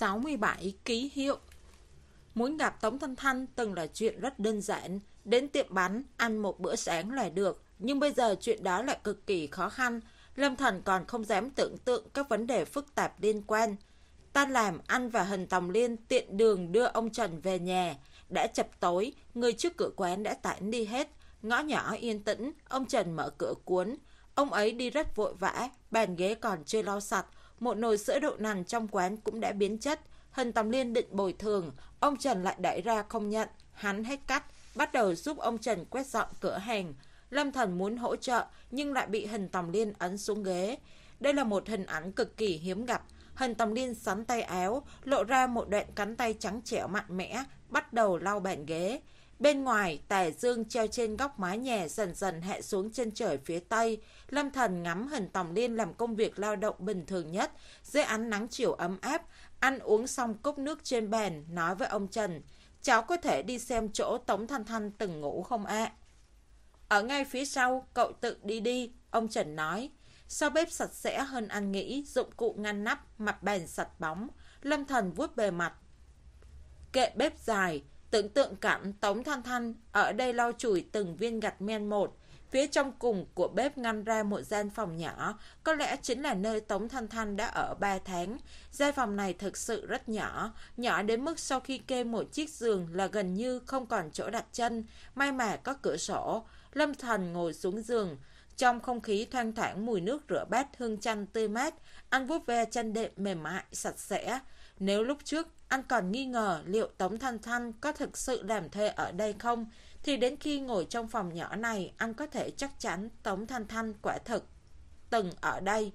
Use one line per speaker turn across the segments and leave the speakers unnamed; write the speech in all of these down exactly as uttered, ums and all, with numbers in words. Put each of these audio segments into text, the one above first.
sáu mươi bảy. Ký hiệu. Muốn gặp Tống Thanh Thanh từng là chuyện rất đơn giản. Đến tiệm bánh, ăn một bữa sáng là được. Nhưng bây giờ chuyện đó lại cực kỳ khó khăn. Lâm Thần còn không dám tưởng tượng các vấn đề phức tạp liên quan. Tan làm, anh và Hình Tòng Liên tiện đường đưa ông Trần về nhà. Đã chập tối, người trước cửa quán đã tản đi hết. Ngõ nhỏ yên tĩnh, ông Trần mở cửa cuốn. Ông ấy đi rất vội vã, bàn ghế còn chưa lau sạch. Một nồi sữa đậu nành trong quán cũng đã biến chất. Hình Tòng Liên định bồi thường, ông Trần lại đẩy ra không nhận. Hắn hết cách, bắt đầu giúp ông Trần quét dọn cửa hàng. Lâm Thần muốn hỗ trợ nhưng lại bị Hình Tòng Liên ấn xuống ghế. Đây là một hình ảnh cực kỳ hiếm gặp. Hình Tòng Liên xắn tay áo, lộ ra một đoạn cánh tay trắng trẻo mạnh mẽ, bắt đầu lau bàn ghế. Bên ngoài, tà dương treo trên góc mái nhà dần dần hạ xuống chân trời phía tây. Lâm Thần ngắm Hình Tòng Liên làm công việc lao động bình thường nhất, dưới ánh nắng chiều ấm áp. Ăn uống xong cốc nước trên bàn, nói với ông Trần: "Cháu có thể đi xem chỗ Tống Thanh Thanh từng ngủ không ạ?" "Ở ngay phía sau, cậu tự đi đi," ông Trần nói. Sau bếp sạch sẽ hơn anh nghĩ, dụng cụ ngăn nắp, mặt bàn sạch bóng. Lâm Thần vuốt bề mặt kệ bếp dài, tưởng tượng cảnh Tống Thanh Thanh ở đây lau chùi từng viên gạch men một. Phía trong cùng của bếp ngăn ra một gian phòng nhỏ, có lẽ chính là nơi Tống Thanh Thanh đã ở ba tháng. Gian phòng này thực sự rất nhỏ, nhỏ đến mức sau khi kê một chiếc giường là gần như không còn chỗ đặt chân. May mà có cửa sổ. Lâm Thần ngồi xuống giường. Trong không khí thoang thoảng mùi nước rửa bát hương chanh tươi mát, anh vuốt ve chân đệm mềm mại, sạch sẽ. Nếu lúc trước anh còn nghi ngờ liệu Tống Thanh Thanh có thực sự làm thuê ở đây không, thì đến khi ngồi trong phòng nhỏ này, anh có thể chắc chắn Tống Thanh Thanh quả thực từng ở đây.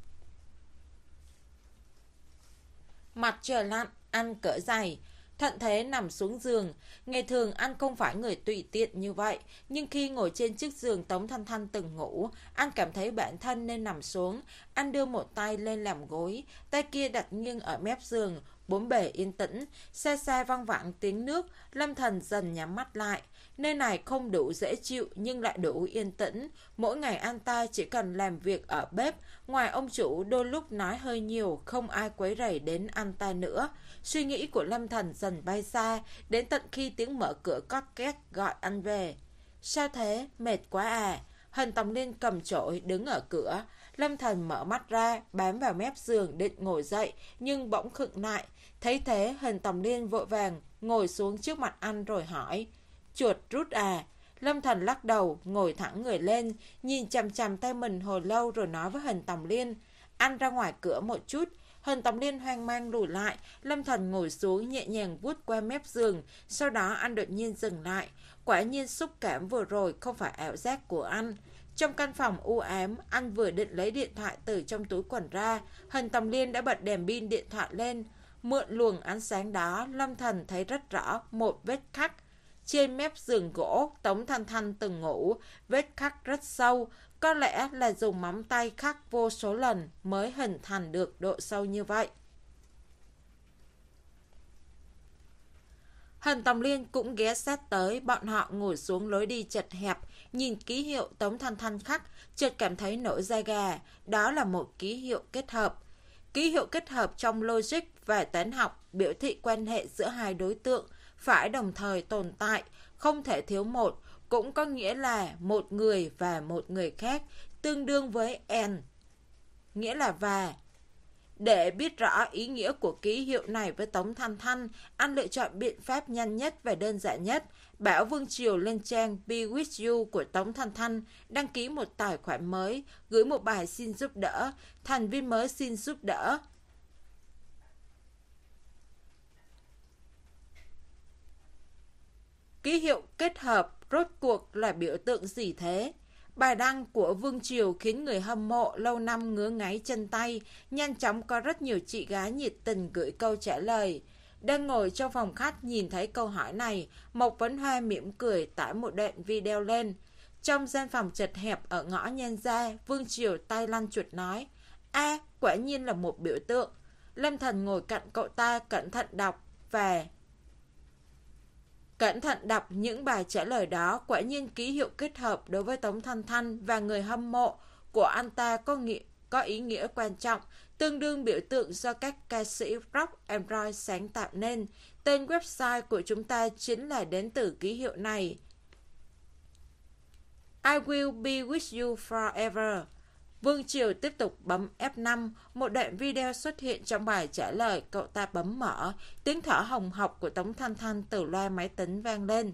Mặt trời lặn, anh cởi giày, thuận thế nằm xuống giường. Ngày thường anh không phải người tùy tiện như vậy, nhưng khi ngồi trên chiếc giường Tống Thanh Thanh từng ngủ, anh cảm thấy bản thân nên nằm xuống. Anh đưa một tay lên làm gối, tay kia đặt nghiêng ở mép giường. Bốn bề yên tĩnh, xa xa văng vẳng tiếng nước. Lâm Thần dần nhắm mắt lại. Nơi này không đủ dễ chịu nhưng lại đủ yên tĩnh. Mỗi ngày anh ta chỉ cần làm việc ở bếp. Ngoài ông chủ đôi lúc nói hơi nhiều, không ai quấy rầy đến anh ta nữa. Suy nghĩ của Lâm Thần dần bay xa, đến tận khi tiếng mở cửa cót két gọi anh về. "Sao thế? Mệt quá à?" Hình Tòng Liên cầm chổi đứng ở cửa. Lâm Thần mở mắt ra, bám vào mép giường định ngồi dậy, nhưng bỗng khựng lại. Thấy thế, Hình Tòng Liên vội vàng ngồi xuống trước mặt anh rồi hỏi: "Chuột rút à?" Lâm Thần lắc đầu, ngồi thẳng người lên, nhìn chằm chằm tay mình hồi lâu rồi nói với Hình Tòng Liên: "Anh ra ngoài cửa một chút." Hình Tòng Liên hoang mang lùi lại. Lâm Thần ngồi xuống nhẹ nhàng vuốt qua mép giường. Sau đó anh đột nhiên dừng lại. Quả nhiên xúc cảm vừa rồi không phải ảo giác của anh. Trong căn phòng u ám, anh vừa định lấy điện thoại từ trong túi quần ra, Hình Tòng Liên đã bật đèn pin điện thoại lên. Mượn luồng ánh sáng đó, Lâm Thần thấy rất rõ một vết khắc trên mép giường gỗ Tống Thanh Thanh từng ngủ. Vết khắc rất sâu, có lẽ là dùng móng tay khắc vô số lần mới hình thành được độ sâu như vậy. Hình Tòng Liên cũng ghé sát tới, bọn họ ngồi xuống lối đi chật hẹp, nhìn ký hiệu Tống Thanh Thanh khắc, chợt cảm thấy nổi da gà. Đó là một ký hiệu kết hợp. Ký hiệu kết hợp trong logic và toán học biểu thị quan hệ giữa hai đối tượng phải đồng thời tồn tại, không thể thiếu một, cũng có nghĩa là một người và một người khác, tương đương với and, nghĩa là và. Để biết rõ ý nghĩa của ký hiệu này với Tống Thanh Thanh, anh lựa chọn biện pháp nhanh nhất và đơn giản nhất. Bảo Vương Triều lên trang Be With You của Tống Thanh Thanh, đăng ký một tài khoản mới, gửi một bài xin giúp đỡ. Thành viên mới xin giúp đỡ. Ký hiệu kết hợp rốt cuộc là biểu tượng gì thế? Bài đăng của Vương Triều khiến người hâm mộ lâu năm ngứa ngáy chân tay. Nhanh chóng có rất nhiều chị gái nhiệt tình gửi câu trả lời. Đang ngồi trong phòng khách nhìn thấy câu hỏi này, Mộc Vấn Hoa mỉm cười tải một đoạn video lên. Trong gian phòng chật hẹp ở ngõ Nhan Gia, Vương Triều tay lăn chuột nói: "A, quả nhiên là một biểu tượng." Lâm Thần ngồi cạnh cậu ta cẩn thận đọc và Cẩn thận đọc những bài trả lời đó. Quả nhiên ký hiệu kết hợp đối với Tống Thanh Thanh và người hâm mộ của anh ta có nghĩa có ý nghĩa quan trọng. tương đương biểu tượng do các ca sĩ rock and roll sáng tạo nên. Tên website của chúng ta chính là đến từ ký hiệu này. I will be with you forever. Vương Triều tiếp tục bấm F năm, một đoạn video xuất hiện trong bài trả lời, cậu ta bấm mở, tiếng thở hồng hộc của Tống Thanh Thanh từ loa máy tính vang lên.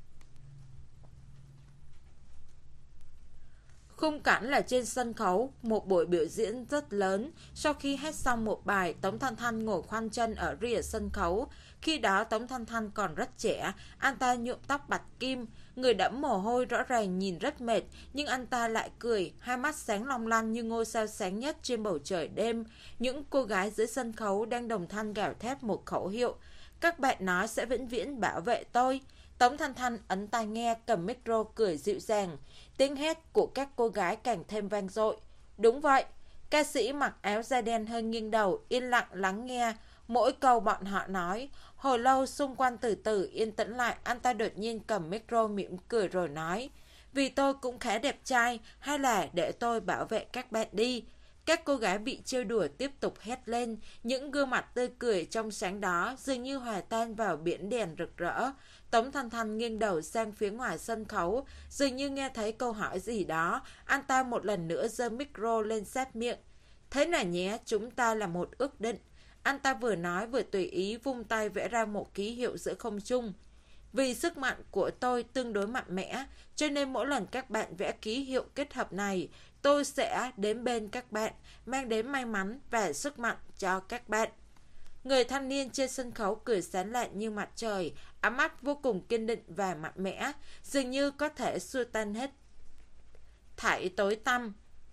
Khung cảnh là trên sân khấu, một buổi biểu diễn rất lớn. Sau khi hát xong một bài, Tống Thanh Thanh ngồi khoanh chân ở rìa sân khấu. Khi đó Tống Thanh Thanh còn rất trẻ, anh ta nhuộm tóc bạch kim, người đẫm mồ hôi rõ ràng nhìn rất mệt, nhưng anh ta lại cười, hai mắt sáng long lanh như ngôi sao sáng nhất trên bầu trời đêm. Những cô gái dưới sân khấu đang đồng thanh gào thét một khẩu hiệu: các bạn nói sẽ vĩnh viễn bảo vệ tôi. Tống Thanh Thanh ấn tai nghe, cầm micro cười dịu dàng. Tiếng hét của các cô gái càng thêm vang dội. Đúng vậy, ca sĩ mặc áo da đen hơi nghiêng đầu, yên lặng lắng nghe mỗi câu bọn họ nói. Hồi lâu xung quanh từ từ yên tĩnh lại, anh ta đột nhiên cầm micro mỉm cười rồi nói: vì tôi cũng khá đẹp trai, hay là để tôi bảo vệ các bạn đi. Các cô gái bị trêu đùa tiếp tục hét lên, những gương mặt tươi cười trong sáng đó dường như hòa tan vào biển đèn rực rỡ. Tống Thanh Thanh nghiêng đầu sang phía ngoài sân khấu, dường như nghe thấy câu hỏi gì đó, anh ta một lần nữa giơ micro lên sát miệng. Thế này nhé, chúng ta là một ước định. Anh ta vừa nói vừa tùy ý vung tay vẽ ra một ký hiệu giữa không trung. Vì sức mạnh của tôi tương đối mạnh mẽ, cho nên mỗi lần các bạn vẽ ký hiệu kết hợp này, tôi sẽ đến bên các bạn, mang đến may mắn và sức mạnh cho các bạn. Người thanh niên trên sân khấu cười sáng lạn như mặt trời, ấm mắt vô cùng kiên định và mạnh mẽ, dường như có thể xua tan hết thảy tối tăm.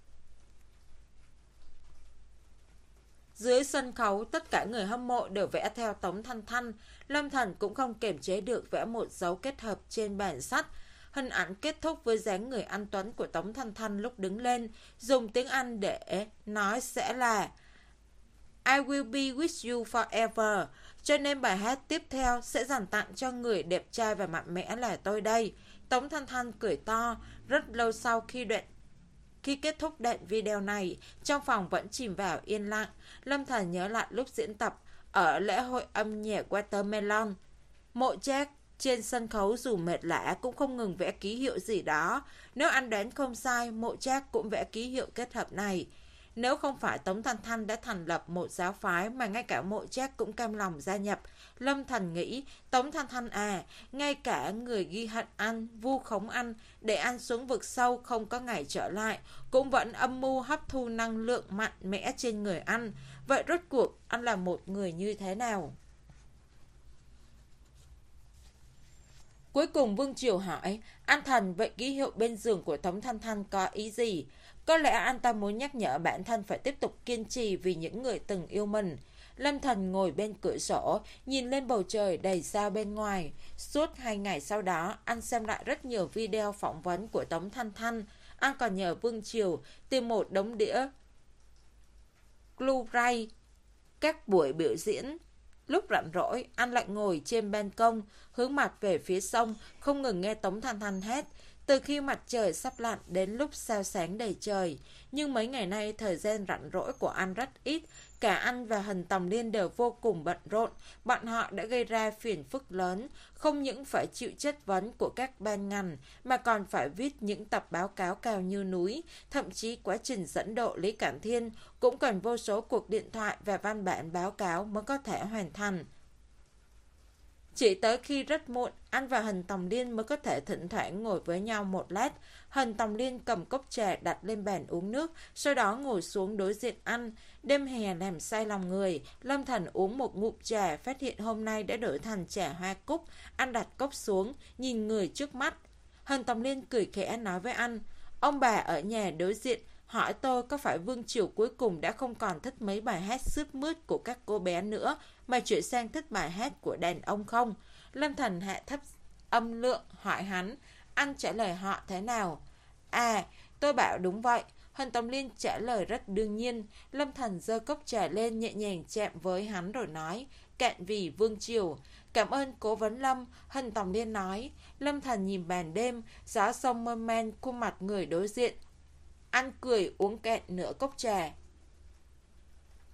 Dưới sân khấu, tất cả người hâm mộ đều vẽ theo Tống Thanh Thanh. Lâm Thần cũng không kiềm chế được vẽ một dấu kết hợp trên bàn sắt. Hình ảnh kết thúc với dáng người anh tuấn của Tống Thanh Thanh lúc đứng lên, dùng tiếng Anh để nói sẽ là I will be with you forever. Cho nên bài hát tiếp theo sẽ dành tặng cho người đẹp trai và mạnh mẽ là tôi đây. Tống Thanh Thanh cười to. Rất lâu sau khi đoạn Khi kết thúc đoạn video này, trong phòng vẫn chìm vào yên lặng. Lâm Thần nhớ lại lúc diễn tập ở lễ hội âm nhạc Watermelon. Mộ Jack trên sân khấu dù mệt lả cũng không ngừng vẽ ký hiệu gì đó. Nếu anh đoán không sai, Mộ Jack cũng vẽ ký hiệu kết hợp này. Nếu không phải Tống Thanh Thanh đã thành lập một giáo phái mà ngay cả Mộ Jack cũng cam lòng gia nhập, Lâm Thần nghĩ Tống Thanh Thanh à, ngay cả người ghi hận anh, vu khống anh, để anh xuống vực sâu không có ngày trở lại, cũng vẫn âm mưu hấp thu năng lượng mạnh mẽ trên người anh. Vậy rốt cuộc anh là một người như thế nào? Cuối cùng Vương Triều hỏi, anh Thần, vậy ký hiệu bên giường của Tống Thanh Thanh có ý gì? Có lẽ anh ta muốn nhắc nhở bản thân phải tiếp tục kiên trì vì những người từng yêu mình. Lâm Thần ngồi bên cửa sổ, nhìn lên bầu trời đầy sao bên ngoài. Suốt hai ngày sau đó, anh xem lại rất nhiều video phỏng vấn của Tống Thanh Thanh. Anh còn nhờ Vương Triều tìm một đống đĩa Blu-ray các buổi biểu diễn. Lúc rảnh rỗi, anh lại ngồi trên ban công, hướng mặt về phía sông, không ngừng nghe Tống Thanh Thanh hát. Từ khi mặt trời sắp lặn đến lúc sao sáng đầy trời. Nhưng mấy ngày nay thời gian rảnh rỗi của anh rất ít. Cả anh và Hình Tòng Liên đều vô cùng bận rộn. Bọn họ đã gây ra phiền phức lớn. Không những phải chịu chất vấn của các ban ngành, mà còn phải viết những tập báo cáo cao như núi. Thậm chí quá trình dẫn độ Lý Cản Thiên cũng cần vô số cuộc điện thoại và văn bản báo cáo mới có thể hoàn thành. Chỉ tới khi rất muộn, anh và Hình Tòng Liên mới có thể thỉnh thoảng ngồi với nhau một lát. Hình Tòng Liên cầm cốc trà đặt lên bàn uống nước, sau đó ngồi xuống đối diện anh. Đêm hè làm say lòng người, Lâm Thần uống một ngụm trà, phát hiện hôm nay đã đổi thành trà hoa cúc. Anh đặt cốc xuống, nhìn người trước mắt. Hình Tòng Liên cười khẽ nói với anh, ông bà ở nhà đối diện hỏi tôi có phải Vương Triều cuối cùng đã không còn thích mấy bài hát sướt mướt của các cô bé nữa, mà chuyển sang thích bài hát của đàn ông không? Lâm Thần hạ thấp âm lượng hỏi hắn, anh trả lời họ thế nào? À, tôi bảo đúng vậy. Hình Tòng Liên trả lời rất đương nhiên. Lâm Thần giơ cốc trà lên nhẹ nhàng chạm với hắn rồi nói, cạn vì Vương Triều. Cảm ơn Cố Vấn Lâm, Hình Tòng Liên nói. Lâm Thần nhìn bàn đêm, gió sông mơ man khuôn mặt người đối diện. Anh cười uống cạn nửa cốc trà.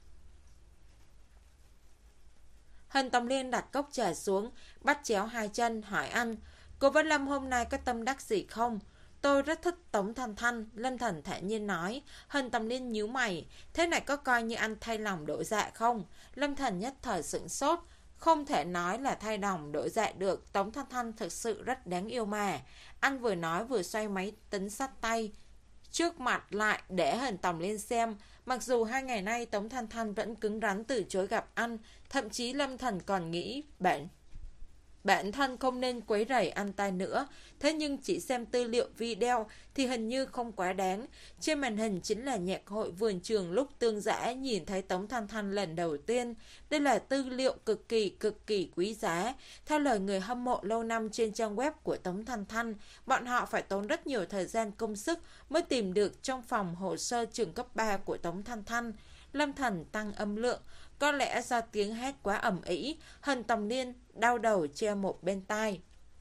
Hình Tòng Liên đặt cốc trà xuống, bắt chéo hai chân, hỏi anh, cô Vân Lâm hôm nay có tâm đắc gì không? Tôi rất thích Tống Thanh Thanh, Lâm Thần thản nhiên nói. Hình Tòng Liên nhíu mày, thế này có coi như anh thay lòng đổi dạ không? Lâm Thần nhất thời sửng sốt, không thể nói là thay lòng đổi dạ được, Tống Thanh Thanh thực sự rất đáng yêu mà. Anh vừa nói vừa xoay máy tính sát tay trước mặt lại để Hình Tòng Liên xem. Mặc dù hai ngày nay Tống Thanh Thanh vẫn cứng rắn từ chối gặp anh, thậm chí Lâm Thần còn nghĩ bạn Bản thân không nên quấy rầy anh ta nữa, thế nhưng chỉ xem tư liệu video thì hình như không quá đáng. Trên màn hình chính là nhạc hội vườn trường lúc Tương Giã nhìn thấy Tống Thanh Thanh lần đầu tiên. Đây là tư liệu cực kỳ cực kỳ quý giá. Theo lời người hâm mộ lâu năm trên trang web của Tống Thanh Thanh, bọn họ phải tốn rất nhiều thời gian công sức mới tìm được trong phòng hồ sơ trường cấp ba của Tống Thanh Thanh. Lâm Thần tăng âm lượng, có lẽ do tiếng hét quá ầm ĩ, Hình Tòng Liên đau đầu che một bên tai.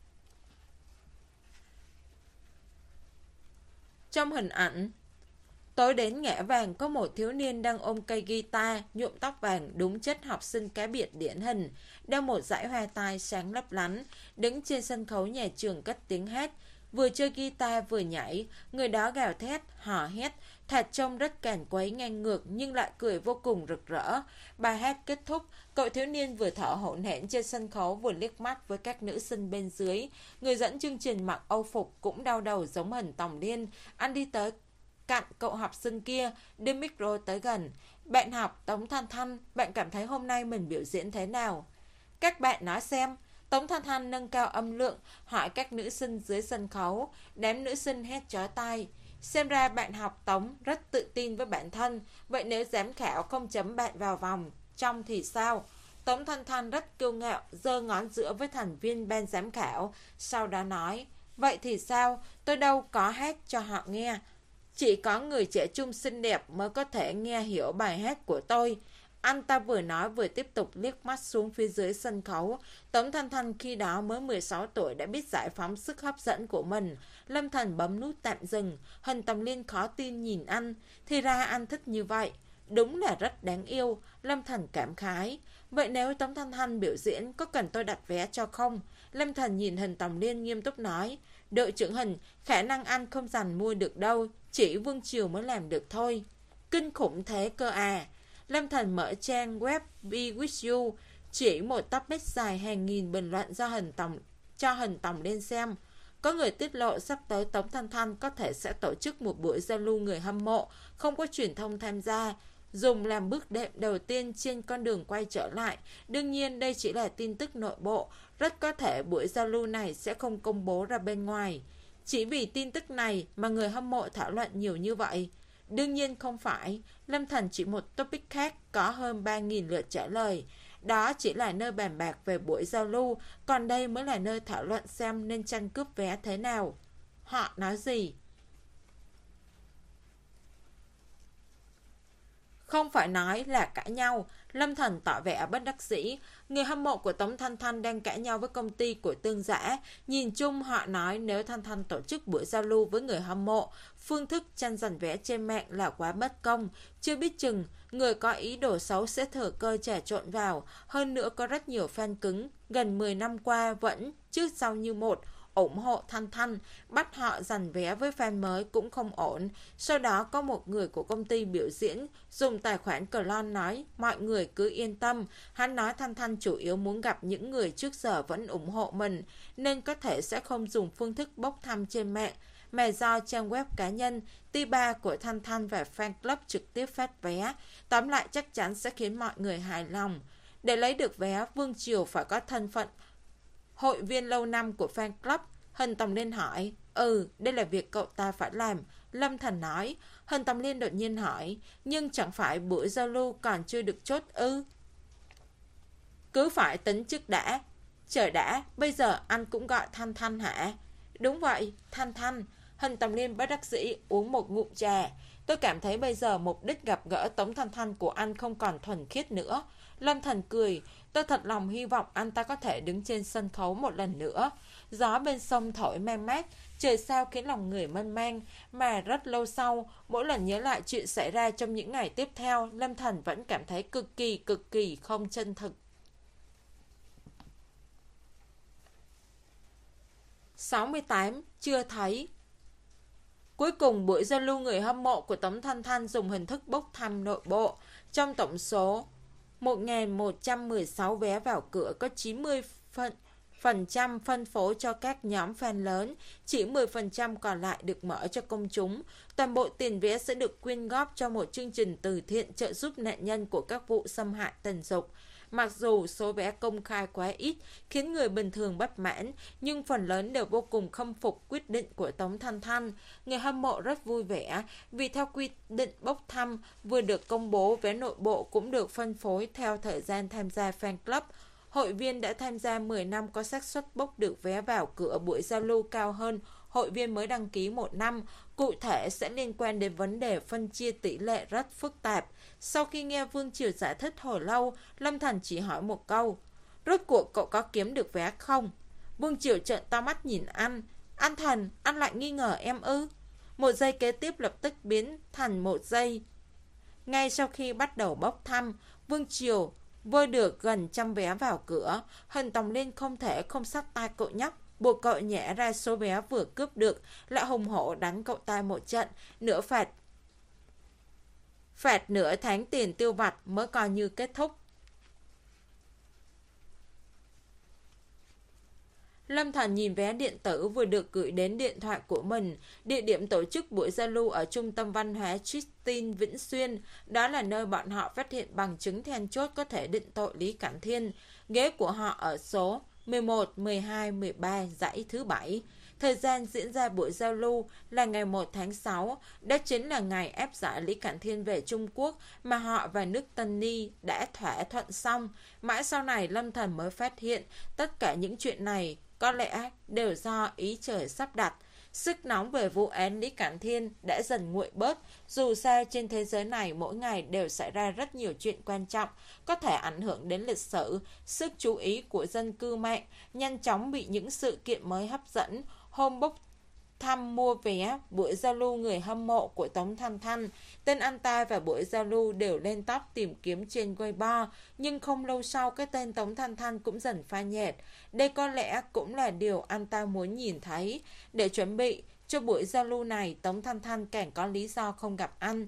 Trong hình ảnh, tối đến ngã vàng có một thiếu niên đang ôm cây guitar, nhuộm tóc vàng đúng chất học sinh cá biệt điển hình, đeo một dải hoa tai sáng lấp lánh, đứng trên sân khấu nhà trường cất tiếng hát. Vừa chơi guitar vừa nhảy, người đó gào thét, hò hét, thật trông rất càn quấy ngang ngược nhưng lại cười vô cùng rực rỡ. Bài hát kết thúc, cậu thiếu niên vừa thở hổn hển trên sân khấu vừa liếc mắt với các nữ sinh bên dưới. Người dẫn chương trình mặc âu phục cũng đau đầu giống Hình Tòng Liên. Anh đi tới cạnh cậu học sinh kia, đưa micro tới gần. Bạn học Tống Thanh Thanh, bạn cảm thấy hôm nay mình biểu diễn thế nào? Các bạn nói xem. Tống Thanh Thanh nâng cao âm lượng, hỏi các nữ sinh dưới sân khấu. Đám nữ sinh hét chói tai. Xem ra bạn học Tống rất tự tin với bản thân. Vậy nếu giám khảo không chấm bạn vào vòng trong thì sao? Tống Thanh Thanh rất kiêu ngạo, giơ ngón giữa với thành viên ban giám khảo. Sau đó nói, vậy thì sao? Tôi đâu có hát cho họ nghe. Chỉ có người trẻ trung xinh đẹp mới có thể nghe hiểu bài hát của tôi. Anh ta vừa nói vừa tiếp tục liếc mắt xuống phía dưới sân khấu. Tống Thanh Thanh khi đó mới mười sáu tuổi đã biết giải phóng sức hấp dẫn của mình. Lâm Thần bấm nút tạm dừng. Hình Tòng Liên khó tin nhìn anh. Thì ra anh thích như vậy. Đúng là rất đáng yêu. Lâm Thần cảm khái. Vậy nếu Tống Thanh Thanh biểu diễn có cần tôi đặt vé cho không? Lâm Thần nhìn Hình Tòng Liên nghiêm túc nói. Đội trưởng Hình, khả năng anh không dành mua được đâu. Chỉ Vương Triều mới làm được thôi. Kinh khủng thế cơ à. Lâm Thần mở trang web Be With You, chỉ một topic dài hàng nghìn bình luận do Hình Tòng cho Hình Tòng Liên xem. Có người tiết lộ sắp tới Tống Thanh Thanh có thể sẽ tổ chức một buổi giao lưu người hâm mộ, không có truyền thông tham gia, dùng làm bước đệm đầu tiên trên con đường quay trở lại. Đương nhiên đây chỉ là tin tức nội bộ, rất có thể buổi giao lưu này sẽ không công bố ra bên ngoài. Chỉ vì tin tức này mà người hâm mộ thảo luận nhiều như vậy. Đương nhiên không phải, Lâm Thần chỉ một topic khác có hơn ba nghìn lượt trả lời. Đó chỉ là nơi bàn bạc về buổi giao lưu, còn đây mới là nơi thảo luận xem nên tranh cướp vé thế nào. Họ nói gì? Không phải nói là cãi nhau. Lâm Thần tỏ vẻ bất đắc dĩ. Người hâm mộ của Tống Thanh Thanh đang cãi nhau với công ty của Tương Giã. Nhìn chung họ nói nếu Thanh Thanh tổ chức buổi giao lưu với người hâm mộ, phương thức tranh giành vé trên mạng là quá bất công. Chưa biết chừng người có ý đồ xấu sẽ thừa cơ trà trộn vào. Hơn nữa có rất nhiều fan cứng gần mười năm qua vẫn trước sau như một ủng hộ Thanh Thanh, bắt họ giành vé với fan mới cũng không ổn. Sau đó có một người của công ty biểu diễn dùng tài khoản Clone nói mọi người cứ yên tâm. Hắn nói Thanh Thanh chủ yếu muốn gặp những người trước giờ vẫn ủng hộ mình, nên có thể sẽ không dùng phương thức bốc thăm trên mạng, mà do trang web cá nhân, tê ba của Thanh Thanh và fan club trực tiếp phát vé. Tóm lại chắc chắn sẽ khiến mọi người hài lòng. Để lấy được vé, Vương Triều phải có thân phận hội viên lâu năm của fan club. Hình Tòng Liên hỏi. Ừ, đây là việc cậu ta phải làm. Lâm Thần nói. Hình Tòng Liên đột nhiên hỏi. Nhưng chẳng phải buổi giao lưu còn chưa được chốt ư? Cứ phải tính trước đã. Trời đã, bây giờ anh cũng gọi Thanh Thanh hả? Đúng vậy, Thanh Thanh. Hình Tòng Liên bất đắc dĩ uống một ngụm trà. Tôi cảm thấy bây giờ mục đích gặp gỡ Tống Thanh Thanh của anh không còn thuần khiết nữa. Lâm Thần cười. Tôi thật lòng hy vọng anh ta có thể đứng trên sân khấu một lần nữa. Gió bên sông thổi man mát, trời sao khiến lòng người mơn man. Mà rất lâu sau, mỗi lần nhớ lại chuyện xảy ra trong những ngày tiếp theo, Lâm Thần vẫn cảm thấy cực kỳ cực kỳ không chân thực. sáu mươi tám. Chưa thấy. Cuối cùng, buổi giao lưu người hâm mộ của Tống Thanh Thanh dùng hình thức bốc thăm nội bộ. Trong tổng số một nghìn một trăm mười sáu vé vào cửa, có chín mươi phần, phần trăm phân phối cho các nhóm fan lớn, chỉ mười phần trăm còn lại được mở cho công chúng. Toàn bộ tiền vé sẽ được quyên góp cho một chương trình từ thiện trợ giúp nạn nhân của các vụ xâm hại tình dục. Mặc dù số vé công khai quá ít, khiến người bình thường bất mãn, nhưng phần lớn đều vô cùng khâm phục quyết định của Tống Thanh Thanh. Người hâm mộ rất vui vẻ, vì theo quy định bốc thăm vừa được công bố, vé nội bộ cũng được phân phối theo thời gian tham gia fan club. Hội viên đã tham gia mười năm có xác suất bốc được vé vào cửa buổi giao lưu cao hơn hội viên mới đăng ký một năm. Cụ thể sẽ liên quan đến vấn đề phân chia tỷ lệ rất phức tạp. Sau khi nghe Vương Triều giải thích hồi lâu, Lâm Thần chỉ hỏi một câu: rốt cuộc cậu có kiếm được vé không? Vương Triều trợn to mắt nhìn anh. Anh Thần, anh lại nghi ngờ em ư? Một giây kế tiếp lập tức biến thành một giây. Ngay sau khi bắt đầu bốc thăm, Vương Triều vơi được gần trăm vé vào cửa. Hình Tòng Liên không thể không sắt tay cậu nhóc, buộc cậu nhẽ ra số vé vừa cướp được, lại hùng hổ đánh cậu ta một trận, nửa phạt phạt nửa tháng tiền tiêu vặt mới coi như kết thúc. Lâm Thần nhìn vé điện tử vừa được gửi đến điện thoại của mình. Địa điểm tổ chức buổi giao lưu ở Trung tâm Văn hóa Tristin Vĩnh Xuyên. Đó là nơi bọn họ phát hiện bằng chứng then chốt có thể định tội Lý Cảnh Thiên. Ghế của họ ở số mười một, mười hai, mười ba, dãy thứ bảy. Thời gian diễn ra buổi giao lưu là ngày một tháng sáu. Đó chính là ngày ép giải Lý Cảnh Thiên về Trung Quốc mà họ và nước Tân Ni đã thỏa thuận xong. Mãi sau này Lâm Thần mới phát hiện tất cả những chuyện này có lẽ đều do ý trời sắp đặt. Sức nóng về vụ án Lý Cảnh Thiên đã dần nguội bớt. Dù sao trên thế giới này mỗi ngày đều xảy ra rất nhiều chuyện quan trọng, có thể ảnh hưởng đến lịch sử. Sức chú ý của dân cư mạng nhanh chóng bị những sự kiện mới hấp dẫn. Hôm bốc thăm mua vé buổi giao lưu người hâm mộ của Tống Thanh Thanh, tên anh ta và buổi giao lưu đều lên top tìm kiếm trên Weibo, nhưng không lâu sau cái tên Tống Thanh Thanh cũng dần phai nhạt. Đây có lẽ cũng là điều anh ta muốn nhìn thấy. Để chuẩn bị cho buổi giao lưu này, Tống Thanh Thanh càng có lý do không gặp anh.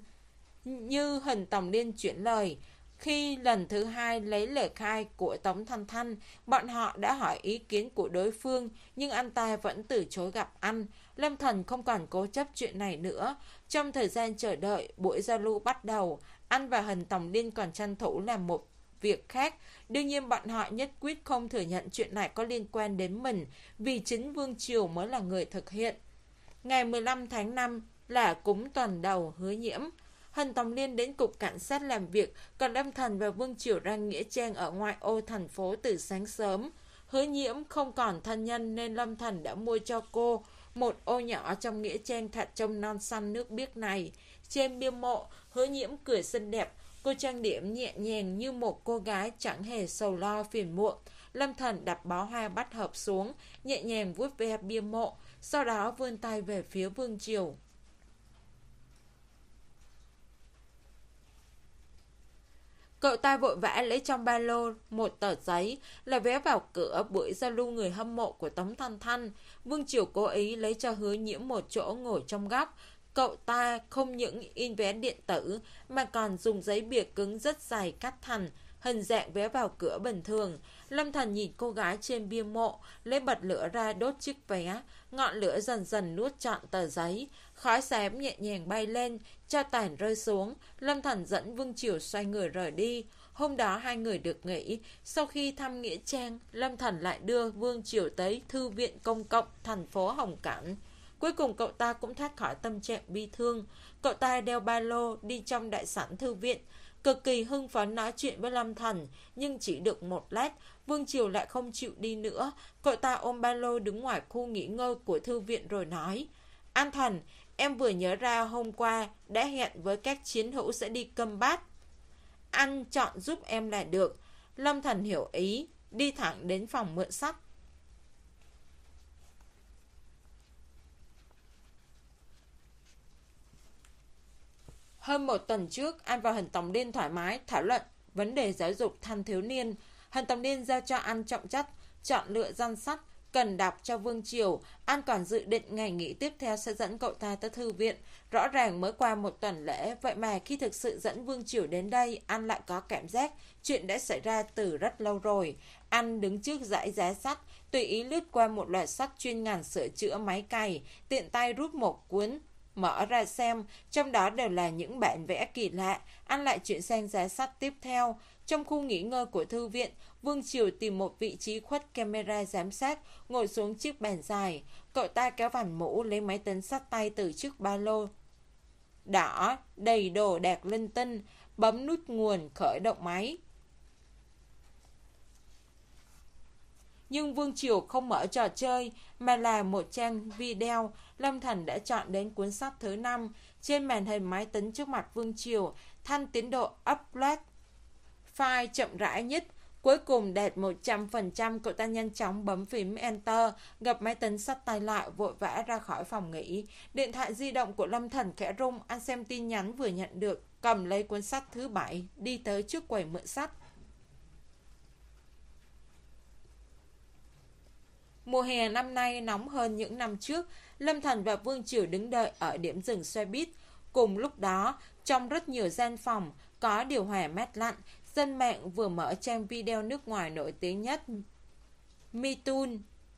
Như Hình Tòng Liên chuyển lời, khi lần thứ hai lấy lời khai của Tống Thanh Thanh, bọn họ đã hỏi ý kiến của đối phương, nhưng anh ta vẫn từ chối gặp anh. Lâm Thần không còn cố chấp chuyện này nữa. Trong thời gian chờ đợi buổi giao lưu bắt đầu, anh và Hình Tòng Liên còn tranh thủ làm một việc khác. Đương nhiên bọn họ nhất quyết không thừa nhận chuyện này có liên quan đến mình, vì chính Vương Triều mới là người thực hiện. Ngày mười lăm tháng năm là cúng tuần đầu Hứa Nhiễm. Hình Tòng Liên đến cục cảnh sát làm việc, còn Lâm Thần và Vương Triều ra nghĩa trang ở ngoại ô thành phố từ sáng sớm. Hứa Nhiễm không còn thân nhân nên Lâm Thần đã mua cho cô một ô nhỏ trong nghĩa trang thật trông non xanh nước biếc này. Trên bia mộ, Hứa Nhiễm cười xinh đẹp, cô trang điểm nhẹ nhàng như một cô gái chẳng hề sầu lo phiền muộn. Lâm Thần đặt bó hoa bát hợp xuống, nhẹ nhàng vuốt ve bia mộ, sau đó vươn tay về phía Vương Triều. Cậu ta vội vã lấy trong ba lô một tờ giấy là vé vào cửa buổi giao lưu người hâm mộ của Tống Thanh Thanh. Vương Triều cố ý lấy cho Hứa Nhiễm một chỗ ngồi trong góc. Cậu ta không những in vé điện tử mà còn dùng giấy bìa cứng rất dày cắt thành hình dạng vé vào cửa bình thường. Lâm Thần nhìn cô gái trên bia mộ, lấy bật lửa ra đốt chiếc vé. Ngọn lửa dần dần nuốt trọn tờ giấy. Khói xám nhẹ nhàng bay lên, cho tàn rơi xuống. Lâm Thần dẫn Vương Triều xoay người rời đi. Hôm đó hai người được nghỉ. Sau khi thăm nghĩa trang, Lâm Thần lại đưa Vương Triều tới Thư viện Công cộng thành phố Hồng Cảnh. Cuối cùng cậu ta cũng thoát khỏi tâm trạng bi thương. Cậu ta đeo ba lô đi trong đại sảnh thư viện, cực kỳ hưng phấn nói chuyện với Lâm Thần, nhưng chỉ được một lát, Vương Triều lại không chịu đi nữa. Cậu ta ôm ba lô đứng ngoài khu nghỉ ngơi của thư viện rồi nói: An Thần, em vừa nhớ ra hôm qua đã hẹn với các chiến hữu sẽ đi combat. Anh chọn giúp em là được. Lâm Thần hiểu ý, đi thẳng đến phòng mượn sách. Hơn một tuần trước, anh và Hình Tòng Liên thoải mái thảo luận vấn đề giáo dục thanh thiếu niên. Hình Tòng Liên giao cho anh trọng trách chọn lựa danh sách cần đọc cho Vương Triều. Anh còn dự định ngày nghỉ tiếp theo sẽ dẫn cậu ta tới thư viện. Rõ ràng mới qua một tuần lễ, vậy mà khi thực sự dẫn Vương Triều đến đây, anh lại có cảm giác chuyện đã xảy ra từ rất lâu rồi. Anh đứng trước dãy giá sách, tùy ý lướt qua một loạt sách chuyên ngành sửa chữa máy cày, tiện tay rút một cuốn mở ra xem, trong đó đều là những bản vẽ kỳ lạ. Anh lại chuyển sang giá sách tiếp theo. Trong khu nghỉ ngơi của thư viện, Vương Triều tìm một vị trí khuất camera giám sát, ngồi xuống chiếc bàn dài. Cậu ta kéo vành mũ, lấy máy tính xách tay từ chiếc ba lô đỏ đầy đồ đạc linh tinh, bấm nút nguồn khởi động máy. Nhưng Vương Triều không mở trò chơi, mà là một trang video. Lâm Thành đã chọn đến cuốn sách thứ năm. Trên màn hình máy tính trước mặt Vương Triều, thanh tiến độ upload file chậm rãi nhất. Cuối cùng đạt một trăm phần trăm, cậu ta nhanh chóng bấm phím Enter, gập máy tính xách tay lại, vội vã ra khỏi phòng nghỉ. Điện thoại di động của Lâm Thành khẽ rung, anh xem tin nhắn vừa nhận được, cầm lấy cuốn sách thứ bảy, đi tới trước quầy mượn sách. Mùa hè năm nay nóng hơn những năm trước. Lâm Thành và Vương Triều đứng đợi ở điểm dừng xe buýt. Cùng lúc đó, trong rất nhiều gian phòng có điều hòa mát lạnh, dân mạng vừa mở trang video nước ngoài nổi tiếng nhất MeToo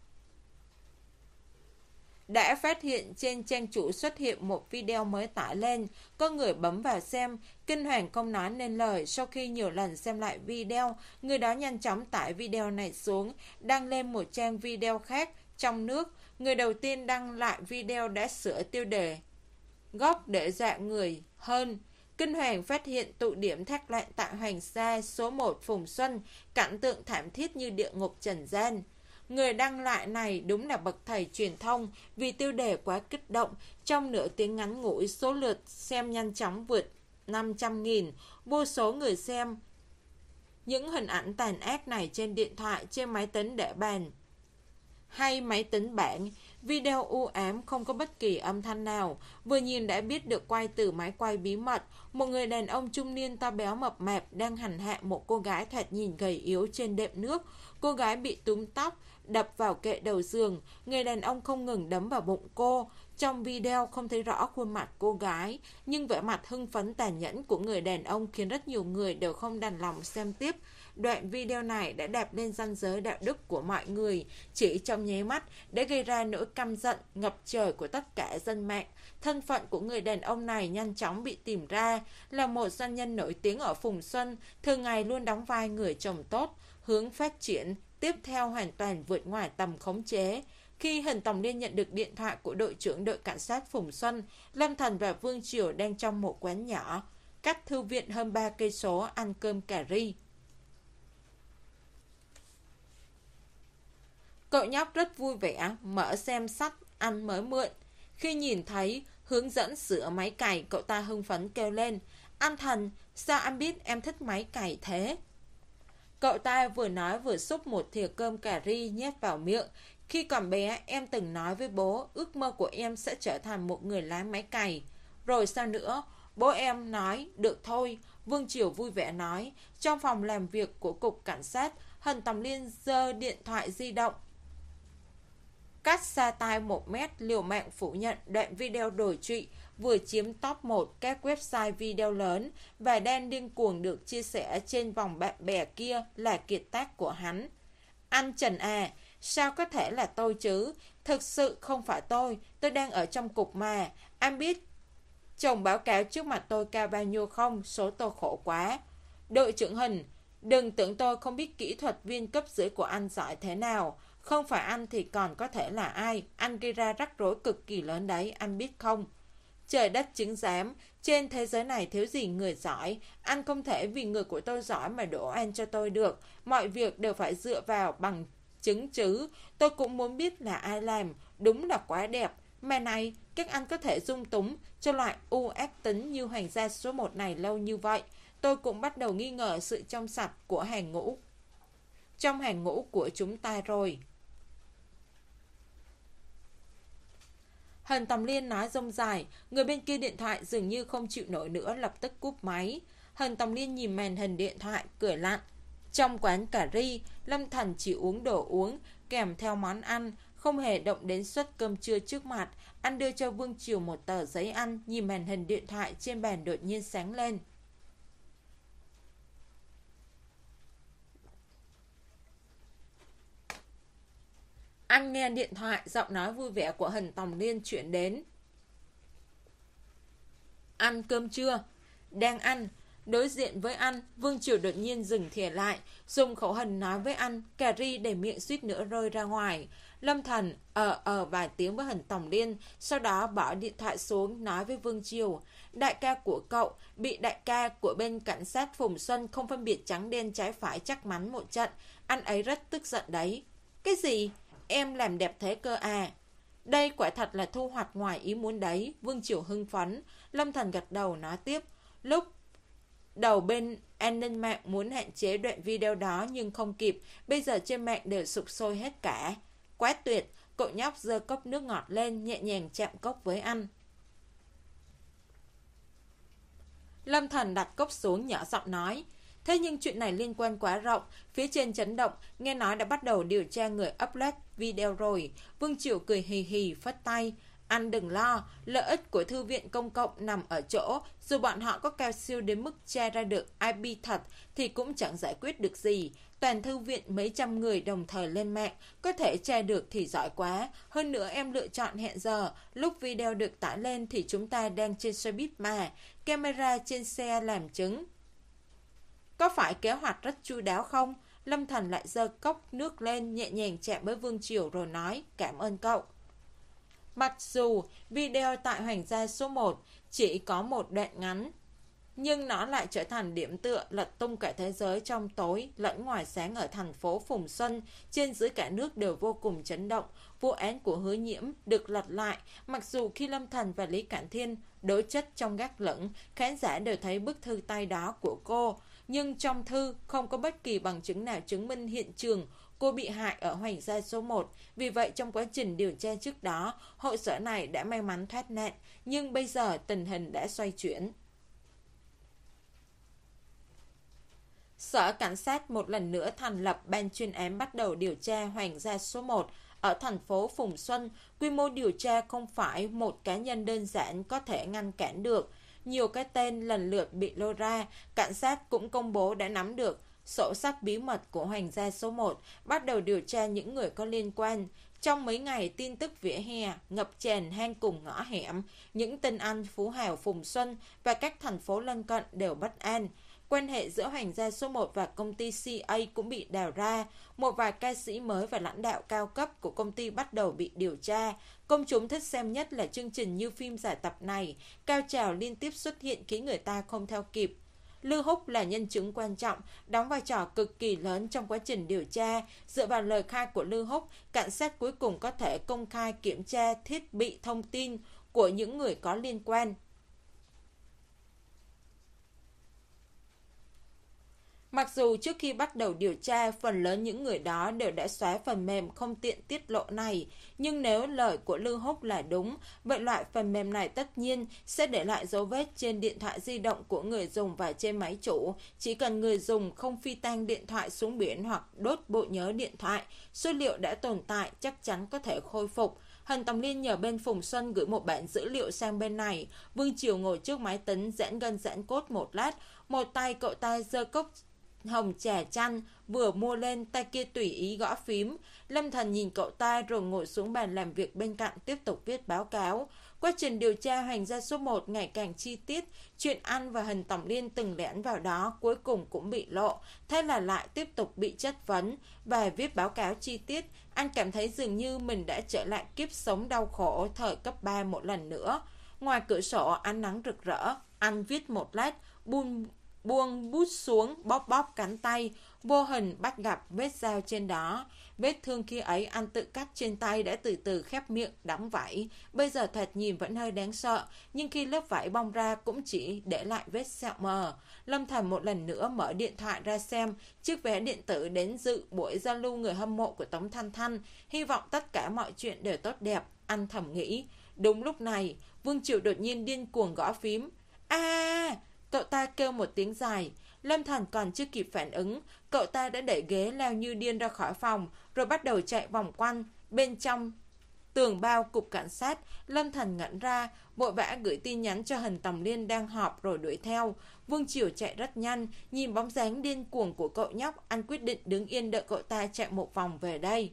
đã phát hiện trên trang chủ xuất hiện một video mới tải lên. Có người bấm vào xem, kinh hoàng không nói nên lời. Sau khi nhiều lần xem lại video, người đó nhanh chóng tải video này xuống, đăng lên một trang video khác trong nước. Người đầu tiên đăng lại video đã sửa tiêu đề góc để dọa người hơn. Kinh hoàng phát hiện tụ điểm thác loạn tại Hoàng Sa số một Phùng Xuân, cảnh tượng thảm thiết như địa ngục trần gian. Người đăng lại này đúng là bậc thầy truyền thông, vì tiêu đề quá kích động. Trong nửa tiếng ngắn ngủi, số lượt xem nhanh chóng vượt năm trăm nghìn. Vô số người xem những hình ảnh tàn ác này trên điện thoại, trên máy tính để bàn hay máy tính bảng. Video u ám không có bất kỳ âm thanh nào, vừa nhìn đã biết được quay từ máy quay bí mật. Một người đàn ông trung niên to béo mập mạp đang hành hạ một cô gái thoạt nhìn gầy yếu trên đệm nước. Cô gái bị túm tóc, đập vào kệ đầu giường. Người đàn ông không ngừng đấm vào bụng cô. Trong video không thấy rõ khuôn mặt cô gái, nhưng vẻ mặt hưng phấn tàn nhẫn của người đàn ông khiến rất nhiều người đều không đành lòng xem tiếp. Đoạn video này đã đạp lên ranh giới đạo đức của mọi người, chỉ trong nháy mắt đã gây ra nỗi căm giận ngập trời của tất cả dân mạng. Thân phận của người đàn ông này nhanh chóng bị tìm ra, là một doanh nhân nổi tiếng ở Phùng Xuân, thường ngày luôn đóng vai người chồng tốt. Hướng phát triển tiếp theo hoàn toàn vượt ngoài tầm khống chế. Khi Hình Tòng Liên nhận được điện thoại của đội trưởng đội cảnh sát Phùng Xuân, Lâm Thành và Vương Triều đang trong một quán nhỏ cách thư viện hơn ba cây số ăn cơm cà ri. Cậu nhóc rất vui vẻ mở xem sách anh mới mượn. Khi nhìn thấy hướng dẫn sửa máy cày, cậu ta hưng phấn kêu lên: "Anh Thành, sao anh biết em thích máy cày thế?" Cậu ta vừa nói vừa xúc một thìa cơm cà ri nhét vào miệng. "Khi còn bé, em từng nói với bố, ước mơ của em sẽ trở thành một người lái máy cày." "Rồi sao nữa?" Bố em nói. "Được thôi," Vương Triều vui vẻ nói. Trong phòng làm việc của cục cảnh sát, Hình Tòng Liên giơ điện thoại di động cách xa tai một mét, liều mạng phủ nhận đoạn video đồi trụy vừa chiếm top một các website video lớn và đang điên cuồng được chia sẻ trên vòng bạn bè kia là kiệt tác của hắn. "Anh Trần à, sao có thể là tôi chứ? Thực sự không phải tôi, tôi đang ở trong cục mà. Anh biết chồng báo cáo trước mặt tôi cao bao nhiêu không? Số tôi khổ quá." "Đội trưởng Hình, đừng tưởng tôi không biết kỹ thuật viên cấp dưới của anh giỏi thế nào. Không phải anh thì còn có thể là ai? Anh gây ra rắc rối cực kỳ lớn đấy, anh biết không? Trời đất chứng giám, trên thế giới này thiếu gì người giỏi. Anh không thể vì người của tôi giỏi mà đổ oan cho tôi được. Mọi việc đều phải dựa vào bằng chứng chứ. Tôi cũng muốn biết là ai làm, đúng là quá đẹp. Mà này, các anh có thể dung túng cho loại u ác tính như hoàng gia số một này lâu như vậy. Tôi cũng bắt đầu nghi ngờ sự trong sạch của hàng ngũ trong hàng ngũ của chúng ta rồi." Hình Tòng Liên nói rông dài. Người bên kia điện thoại dường như không chịu nổi nữa, lập tức cúp máy. Hình Tòng Liên nhìn màn hình điện thoại cười lạnh. Trong quán cà ri, Lâm Thành chỉ uống đồ uống, kèm theo món ăn, không hề động đến suất cơm trưa trước mặt. Anh đưa cho Vương Chiều một tờ giấy ăn, nhìn màn hình điện thoại trên bàn đột nhiên sáng lên. Anh nghe điện thoại, giọng nói vui vẻ của Hình Tòng Liên chuyển đến. Ăn cơm chưa? Đang ăn. Đối diện với anh, Vương Chiều đột nhiên dừng thìa lại, dùng khẩu hình nói với anh, cà ri để miệng suýt nữa rơi ra ngoài. Lâm Thần ờ ờ vài tiếng với Hình Tòng Liên, sau đó bỏ điện thoại xuống nói với Vương Chiều, đại ca của cậu bị đại ca của bên cảnh sát Phùng Xuân không phân biệt trắng đen trái phải chắc mắn một trận, anh ấy rất tức giận đấy. Cái gì? Em làm đẹp thế cơ à? Đây quả thật là thu hoạch ngoài ý muốn đấy. Vương Chiều hưng phấn. Lâm Thần gật đầu nói tiếp, lúc đầu bên an ninh mạng muốn hạn chế đoạn video đó nhưng không kịp, bây giờ trên mạng đều sục sôi hết cả. Quá tuyệt. Cậu nhóc giơ cốc nước ngọt lên, nhẹ nhàng chạm cốc với anh. Lâm Thần đặt cốc xuống, nhỏ giọng nói, thế nhưng chuyện này liên quan quá rộng, phía trên chấn động, nghe nói đã bắt đầu điều tra người upload video rồi. Vương Chiều cười hì hì phất tay, anh đừng lo, lợi ích của thư viện công cộng nằm ở chỗ, dù bọn họ có cao siêu đến mức tra ra được i pê thật thì cũng chẳng giải quyết được gì. Toàn thư viện mấy trăm người đồng thời lên mạng, có thể tra được thì giỏi quá. Hơn nữa em lựa chọn hẹn giờ, lúc video được tải lên thì chúng ta đang trên xe buýt mà, camera trên xe làm chứng. Có phải kế hoạch rất chu đáo không? Lâm Thần lại giơ cốc nước lên, nhẹ nhàng chạm với Vương Chiều rồi nói, cảm ơn cậu. Mặc dù video tại Hoàng gia số một chỉ có một đoạn ngắn, nhưng nó lại trở thành điểm tựa lật tung cả thế giới trong tối lẫn ngoài sáng ở thành phố Phùng Xuân. Trên dưới cả nước đều vô cùng chấn động. Vụ án của Hứa Nhiễm được lật lại, mặc dù khi Lâm Thần và Lý Cản Thiên đối chất trong gác lửng, khán giả đều thấy bức thư tay đó của cô, nhưng trong thư không có bất kỳ bằng chứng nào chứng minh hiện trường cô bị hại ở Hoàng gia số một. Vì vậy trong quá trình điều tra trước đó, hội sở này đã may mắn thoát nạn, nhưng bây giờ tình hình đã xoay chuyển. Sở Cảnh sát một lần nữa thành lập ban chuyên án bắt đầu điều tra Hoàng gia số một ở thành phố Phùng Xuân. Quy mô điều tra không phải một cá nhân đơn giản có thể ngăn cản được. Nhiều cái tên lần lượt bị lôi ra, cảnh sát cũng công bố đã nắm được sổ sách bí mật của Hoàng gia số một, bắt đầu điều tra những người có liên quan. Trong mấy ngày, tin tức vỉa hè, ngập tràn hang cùng ngõ hẻm, những tên ăn phú hào Phùng Xuân và các thành phố lân cận đều bất an. Quan hệ giữa Hoàng gia số một và công ty xê a cũng bị đào ra. Một vài ca sĩ mới và lãnh đạo cao cấp của công ty bắt đầu bị điều tra. Công chúng thích xem nhất là chương trình như phim giải tập này. Cao trào liên tiếp xuất hiện khiến người ta không theo kịp. Lưu Húc là nhân chứng quan trọng, đóng vai trò cực kỳ lớn trong quá trình điều tra. Dựa vào lời khai của Lưu Húc, cảnh sát cuối cùng có thể công khai kiểm tra thiết bị thông tin của những người có liên quan. Mặc dù trước khi bắt đầu điều tra, phần lớn những người đó đều đã xóa phần mềm không tiện tiết lộ này, nhưng nếu lời của Lưu Húc là đúng, vậy loại phần mềm này tất nhiên sẽ để lại dấu vết trên điện thoại di động của người dùng và trên máy chủ. Chỉ cần người dùng không phi tang điện thoại xuống biển hoặc đốt bộ nhớ điện thoại, số liệu đã tồn tại chắc chắn có thể khôi phục. Hình Tòng Liên nhờ bên Phùng Xuân gửi một bản dữ liệu sang bên này. Vương Chiều ngồi trước máy tính giãn gân giãn cốt một lát, một tay cậu ta giơ cốc hồng trà chanh vừa mua lên, tay kia tùy ý gõ phím. Lâm Thần nhìn cậu ta rồi ngồi xuống bàn làm việc bên cạnh tiếp tục viết báo cáo. Quá trình điều tra Hoàng gia số một ngày càng chi tiết, chuyện ăn và Hình Tòng Liên từng lẻn vào đó cuối cùng cũng bị lộ, thế là lại tiếp tục bị chất vấn và viết báo cáo chi tiết. Anh cảm thấy dường như mình đã trở lại kiếp sống đau khổ thời cấp ba một lần nữa. Ngoài cửa sổ ánh nắng rực rỡ, anh viết một lát, buông buông bút xuống, bóp bóp cánh tay, vô hình bắt gặp vết dao trên đó. Vết thương khi ấy anh tự cắt trên tay đã từ từ khép miệng đóng vảy. Bây giờ thoạt nhìn vẫn hơi đáng sợ, nhưng khi lớp vải bong ra cũng chỉ để lại vết sẹo mờ. Lâm Thần một lần nữa mở điện thoại ra xem chiếc vé điện tử đến dự buổi giao lưu người hâm mộ của Tống Thanh Thanh. Hy vọng tất cả mọi chuyện đều tốt đẹp, anh thầm nghĩ. Đúng lúc này, Vương Chiều đột nhiên điên cuồng gõ phím. A! Cậu ta kêu một tiếng dài. Lâm Thần còn chưa kịp phản ứng, cậu ta đã đẩy ghế leo như điên ra khỏi phòng, rồi bắt đầu chạy vòng quanh. Bên trong tường bao cục cảnh sát, Lâm Thần ngẩn ra, vội vã gửi tin nhắn cho Hình Tòng Liên đang họp rồi đuổi theo. Vương Chiều chạy rất nhanh, nhìn bóng dáng điên cuồng của cậu nhóc, anh quyết định đứng yên đợi cậu ta chạy một vòng về đây.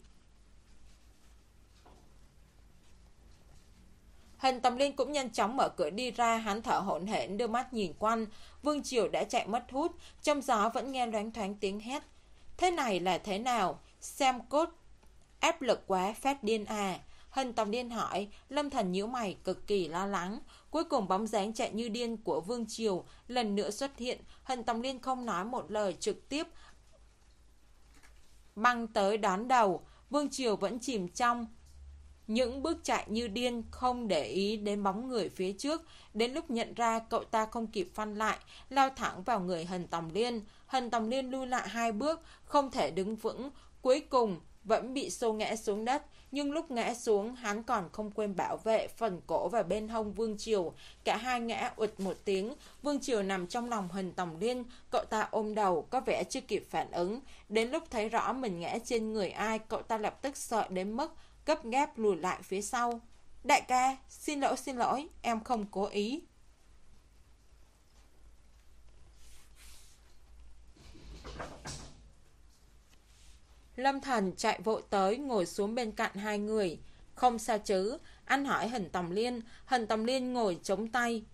Hình Tòng Liên cũng nhanh chóng mở cửa đi ra, hắn thở hổn hển đưa mắt nhìn quanh. Vương Chiều đã chạy mất hút, trong gió vẫn nghe loáng thoáng tiếng hét. Thế này là thế nào? Xem cốt áp lực quá, phát điên à? Hình Tòng Liên hỏi. Lâm Thần nhíu mày cực kỳ lo lắng. Cuối cùng bóng dáng chạy như điên của Vương Chiều lần nữa xuất hiện. Hình Tòng Liên không nói một lời, trực tiếp băng tới đón đầu. Vương Chiều vẫn chìm trong những bước chạy như điên, không để ý đến bóng người phía trước. Đến lúc nhận ra, cậu ta không kịp phanh lại, lao thẳng vào người Hình Tòng Liên. Hình Tòng Liên lui lại hai bước, không thể đứng vững, cuối cùng vẫn bị xô ngã xuống đất. Nhưng lúc ngã xuống, hắn còn không quên bảo vệ phần cổ và bên hông Vương Chiều. Cả hai ngã ụt một tiếng. Vương Chiều nằm trong lòng Hình Tòng Liên, cậu ta ôm đầu, có vẻ chưa kịp phản ứng. Đến lúc thấy rõ mình ngã trên người ai, cậu ta lập tức sợ đến mức gấp gáp lùi lại phía sau. Đại ca, xin lỗi xin lỗi, em không cố ý. Lâm Thần chạy vội tới, ngồi xuống bên cạnh hai người. Không sao chứ? Anh hỏi Hình Tòng Liên. Hình Tòng Liên ngồi chống tay,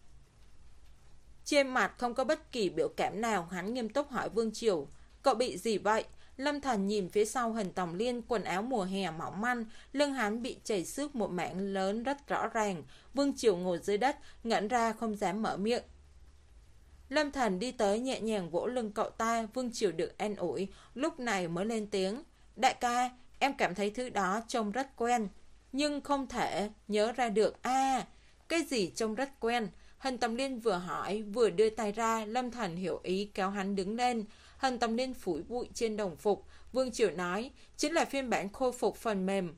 trên mặt không có bất kỳ biểu cảm nào. Hắn nghiêm túc hỏi Vương Chiều. Cậu bị gì vậy? Lâm Thần nhìn phía sau Hình Tòng Liên, quần áo mùa hè mỏng manh, lưng hắn bị chảy xước một mảng lớn rất rõ ràng. Vương Chiều ngồi dưới đất, ngẩn ra không dám mở miệng. Lâm Thần đi tới nhẹ nhàng vỗ lưng cậu ta. Vương Chiều được an ủi, lúc này mới lên tiếng. Đại ca, em cảm thấy thứ đó trông rất quen, nhưng không thể nhớ ra được. À, cái gì trông rất quen? Hình Tòng Liên vừa hỏi vừa đưa tay ra. Lâm Thần hiểu ý, kéo hắn đứng lên. Hình Tòng Liên phủi bụi trên đồng phục. Vương Chiều nói, chính là phiên bản khôi phục phần mềm.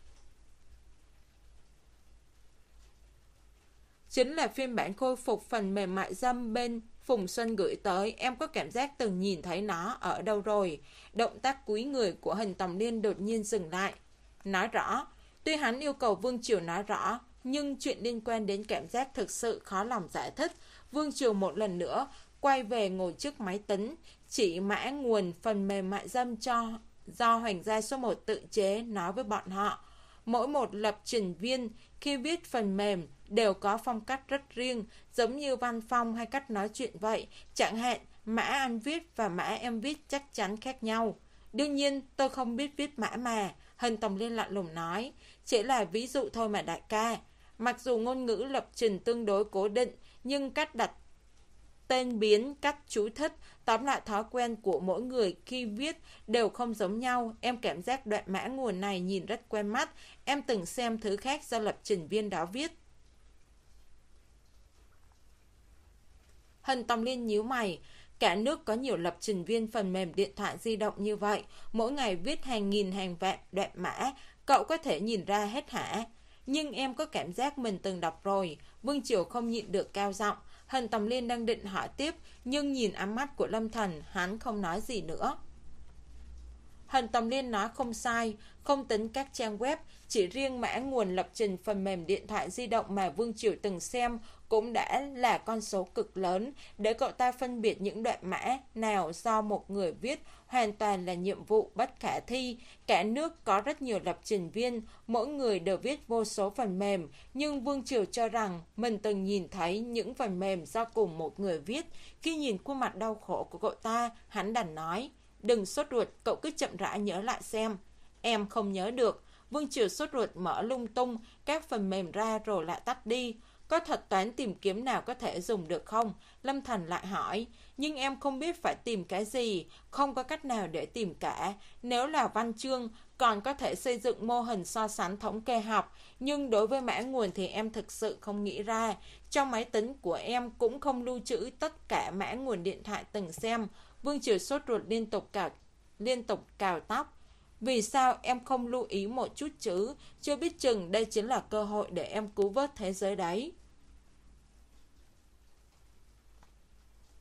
Chính là phiên bản khôi phục phần mềm mại dâm bên Phùng Xuân gửi tới. Em có cảm giác từng nhìn thấy nó ở đâu rồi. Động tác cúi người của Hình Tòng Liên đột nhiên dừng lại. Nói rõ. Tuy hắn yêu cầu Vương Chiều nói rõ, nhưng chuyện liên quan đến cảm giác thực sự khó lòng giải thích. Vương Chiều một lần nữa quay về ngồi trước máy tính, chỉ mã nguồn phần mềm mại dâm cho do Hoành gia số một tự chế, nói với bọn họ. Mỗi một lập trình viên khi viết phần mềm đều có phong cách rất riêng, giống như văn phong hay cách nói chuyện vậy. Chẳng hạn, mã anh viết và mã em viết chắc chắn khác nhau. Đương nhiên, tôi không biết viết mã mà, Hình Tòng Liên lạnh lùng nói. Chỉ là ví dụ thôi mà đại ca. Mặc dù ngôn ngữ lập trình tương đối cố định, nhưng cách đặt tên biến, cách chú thích, tóm lại thói quen của mỗi người khi viết đều không giống nhau. Em cảm giác đoạn mã nguồn này nhìn rất quen mắt. Em từng xem thứ khác do lập trình viên đó viết. Hình Tòng Liên nhíu mày. Cả nước có nhiều lập trình viên phần mềm điện thoại di động như vậy, mỗi ngày viết hàng nghìn hàng vạn đoạn mã, cậu có thể nhìn ra hết hả? Nhưng em có cảm giác mình từng đọc rồi. Vương Chiều không nhịn được cao giọng. Hình Tòng Liên đang định hỏi tiếp, nhưng nhìn ánh mắt của Lâm Thần, hắn không nói gì nữa. Hình Tòng Liên nói không sai, không tính các trang web, chỉ riêng mã nguồn lập trình phần mềm điện thoại di động mà Vương Chiều từng xem cũng đã là con số cực lớn. Để cậu ta phân biệt những đoạn mã nào do một người viết hoàn toàn là nhiệm vụ bất khả thi. Cả nước có rất nhiều lập trình viên, mỗi người đều viết vô số phần mềm, nhưng Vương Chiều cho rằng mình từng nhìn thấy những phần mềm do cùng một người viết. Khi nhìn khuôn mặt đau khổ của cậu ta, hắn đành nói, đừng sốt ruột, cậu cứ chậm rãi nhớ lại xem. Em không nhớ được. Vương Chiều sốt ruột mở lung tung các phần mềm ra rồi lại tắt đi. Có thuật toán tìm kiếm nào có thể dùng được không? Lâm Thần lại hỏi. Nhưng em không biết phải tìm cái gì. Không có cách nào để tìm cả. Nếu là văn chương, còn có thể xây dựng mô hình so sánh thống kê học. Nhưng đối với mã nguồn thì em thực sự không nghĩ ra. Trong máy tính của em cũng không lưu trữ tất cả mã nguồn điện thoại từng xem. Vương Chiều sốt ruột liên tục cào, liên tục cào tóc. Vì sao em không lưu ý một chút chứ? Chưa biết chừng đây chính là cơ hội để em cứu vớt thế giới đấy.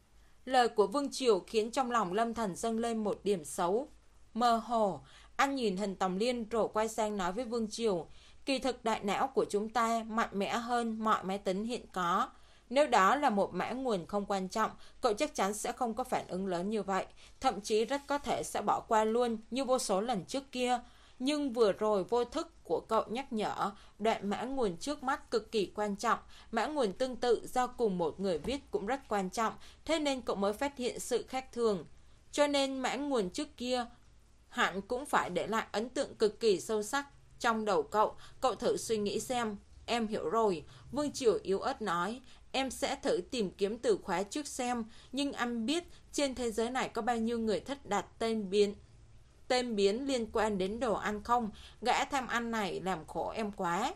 Lời của Vương Triều khiến trong lòng Lâm Thần dâng lên một điểm xấu. Mơ hồ, anh nhìn hình Tòng Liên rồi quay sang nói với Vương Triều, kỳ thực đại não của chúng ta mạnh mẽ hơn mọi máy tính hiện có. Nếu đó là một mã nguồn không quan trọng, cậu chắc chắn sẽ không có phản ứng lớn như vậy, thậm chí rất có thể sẽ bỏ qua luôn như vô số lần trước kia. Nhưng vừa rồi vô thức của cậu nhắc nhở, đoạn mã nguồn trước mắt cực kỳ quan trọng, mã nguồn tương tự do cùng một người viết cũng rất quan trọng, thế nên cậu mới phát hiện sự khác thường. Cho nên mã nguồn trước kia hẳn cũng phải để lại ấn tượng cực kỳ sâu sắc trong đầu cậu, cậu thử suy nghĩ xem. Em hiểu rồi, Vương Triều yếu ớt nói, em sẽ thử tìm kiếm từ khóa trước xem, nhưng anh biết trên thế giới này có bao nhiêu người thích đặt tên biến tên biến liên quan đến đồ ăn không? Gã tham ăn này làm khổ em quá.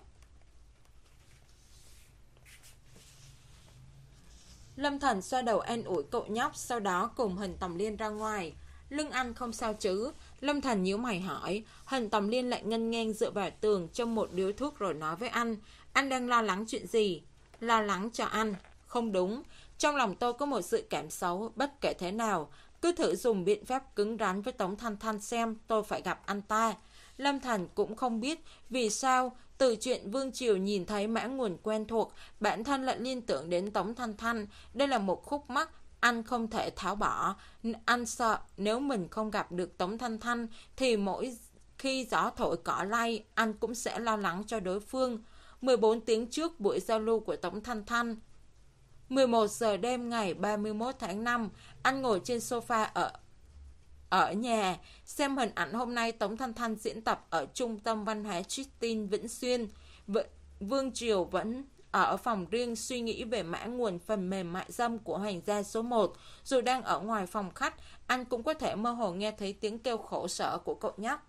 Lâm Thần xoa đầu an ủi cậu nhóc, sau đó cùng Hình Tòng Liên ra ngoài. Lưng anh không sao chứ? Lâm Thần nhíu mày hỏi. Hình Tòng Liên lại ngân ngang dựa vào tường châm một điếu thuốc rồi nói với anh, anh đang lo lắng chuyện gì? Lo lắng cho anh? Không đúng, trong lòng tôi có một sự cảm xấu, bất kể thế nào cứ thử dùng biện pháp cứng rắn với Tống Thanh Thanh xem, tôi phải gặp anh ta. Lâm Thần cũng không biết vì sao từ chuyện Vương Triều nhìn thấy mã nguồn quen thuộc, bản thân lại liên tưởng đến Tống Thanh Thanh. Đây là một khúc mắc anh không thể tháo bỏ. Anh sợ nếu mình không gặp được Tống Thanh Thanh thì mỗi khi gió thổi cỏ lay, anh cũng sẽ lo lắng cho đối phương. mười bốn tiếng trước buổi giao lưu của Tống Thanh Thanh, mười một giờ đêm ngày ba mươi mốt tháng năm, anh ngồi trên sofa ở ở nhà, xem hình ảnh hôm nay Tống Thanh Thanh diễn tập ở Trung tâm Văn hóa Tristin Vĩnh Xuyên. V Vương Triều vẫn ở phòng riêng suy nghĩ về mã nguồn phần mềm mại dâm của hoàng gia số một. Dù đang ở ngoài phòng khách, anh cũng có thể mơ hồ nghe thấy tiếng kêu khổ sở của cậu nhóc.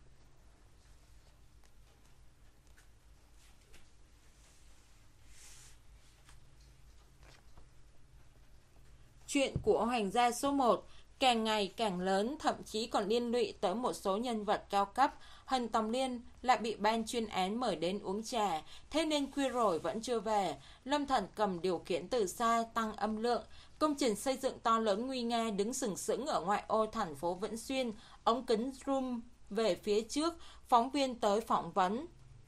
Chuyện của hoàng gia số một càng ngày càng lớn, thậm chí còn liên lụy tới một số nhân vật cao cấp. Hình Tòng Liên lại bị ban chuyên án mời đến uống trà, thế nên khuya rồi vẫn chưa về. Lâm Thần cầm điều khiển từ xa tăng âm lượng. Công trình xây dựng to lớn nguy nga đứng sừng sững ở ngoại ô thành phố Vĩnh Xuyên, ống kính zoom về phía trước, phóng viên tới phỏng vấn.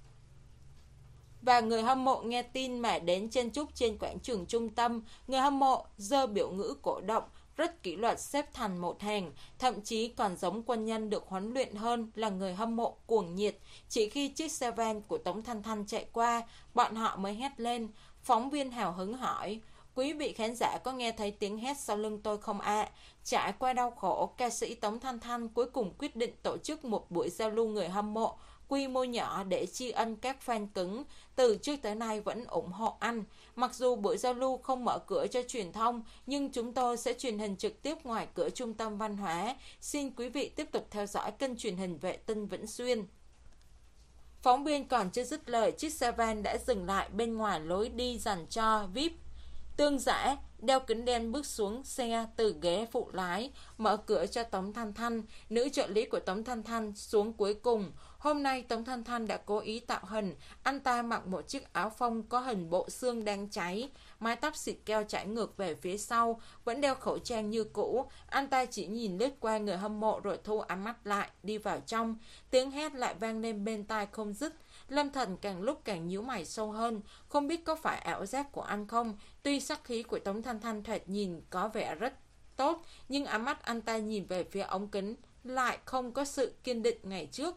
Và người hâm mộ nghe tin mà đến chen chúc trên quảng trường trung tâm. Người hâm mộ giơ biểu ngữ cổ động, rất kỷ luật xếp thành một hàng, thậm chí còn giống quân nhân được huấn luyện hơn là người hâm mộ cuồng nhiệt. Chỉ khi chiếc xe van của Tống Thanh Thanh chạy qua, bọn họ mới hét lên. Phóng viên hào hứng hỏi, quý vị khán giả có nghe thấy tiếng hét sau lưng tôi không ạ? À? Trải qua đau khổ, ca sĩ Tống Thanh Thanh cuối cùng quyết định tổ chức một buổi giao lưu người hâm mộ quy mô nhỏ để tri ân các fan cứng từ trước tới nay vẫn ủng hộ anh. Mặc dù buổi giao lưu không mở cửa cho truyền thông, nhưng chúng tôi sẽ truyền hình trực tiếp ngoài cửa trung tâm văn hóa. Xin quý vị tiếp tục theo dõi kênh truyền hình Vệ tinh Vĩnh Xuyên. Phóng viên còn chưa dứt lời, chiếc xe van đã dừng lại bên ngoài lối đi dành cho vi ai pi. Tương Giã đeo kính đen bước xuống xe từ ghế phụ lái, mở cửa cho Tống Thanh Thanh. Nữ trợ lý của Tống Thanh Thanh xuống cuối cùng. Hôm nay Tống Thanh Thanh đã cố ý tạo hình. Anh ta mặc một chiếc áo phông có hình bộ xương đang cháy, mái tóc xịt keo chải ngược về phía sau, vẫn đeo khẩu trang như cũ. Anh ta chỉ nhìn lướt qua người hâm mộ rồi thu ánh mắt lại, đi vào trong. Tiếng hét lại vang lên bên tai không dứt. Lâm Thần càng lúc càng nhíu mày sâu hơn, không biết có phải ảo giác của anh không. Tuy sắc khí của Tống Thanh Thanh thoạt nhìn có vẻ rất tốt, nhưng ánh mắt anh ta nhìn về phía ống kính lại không có sự kiên định ngày trước.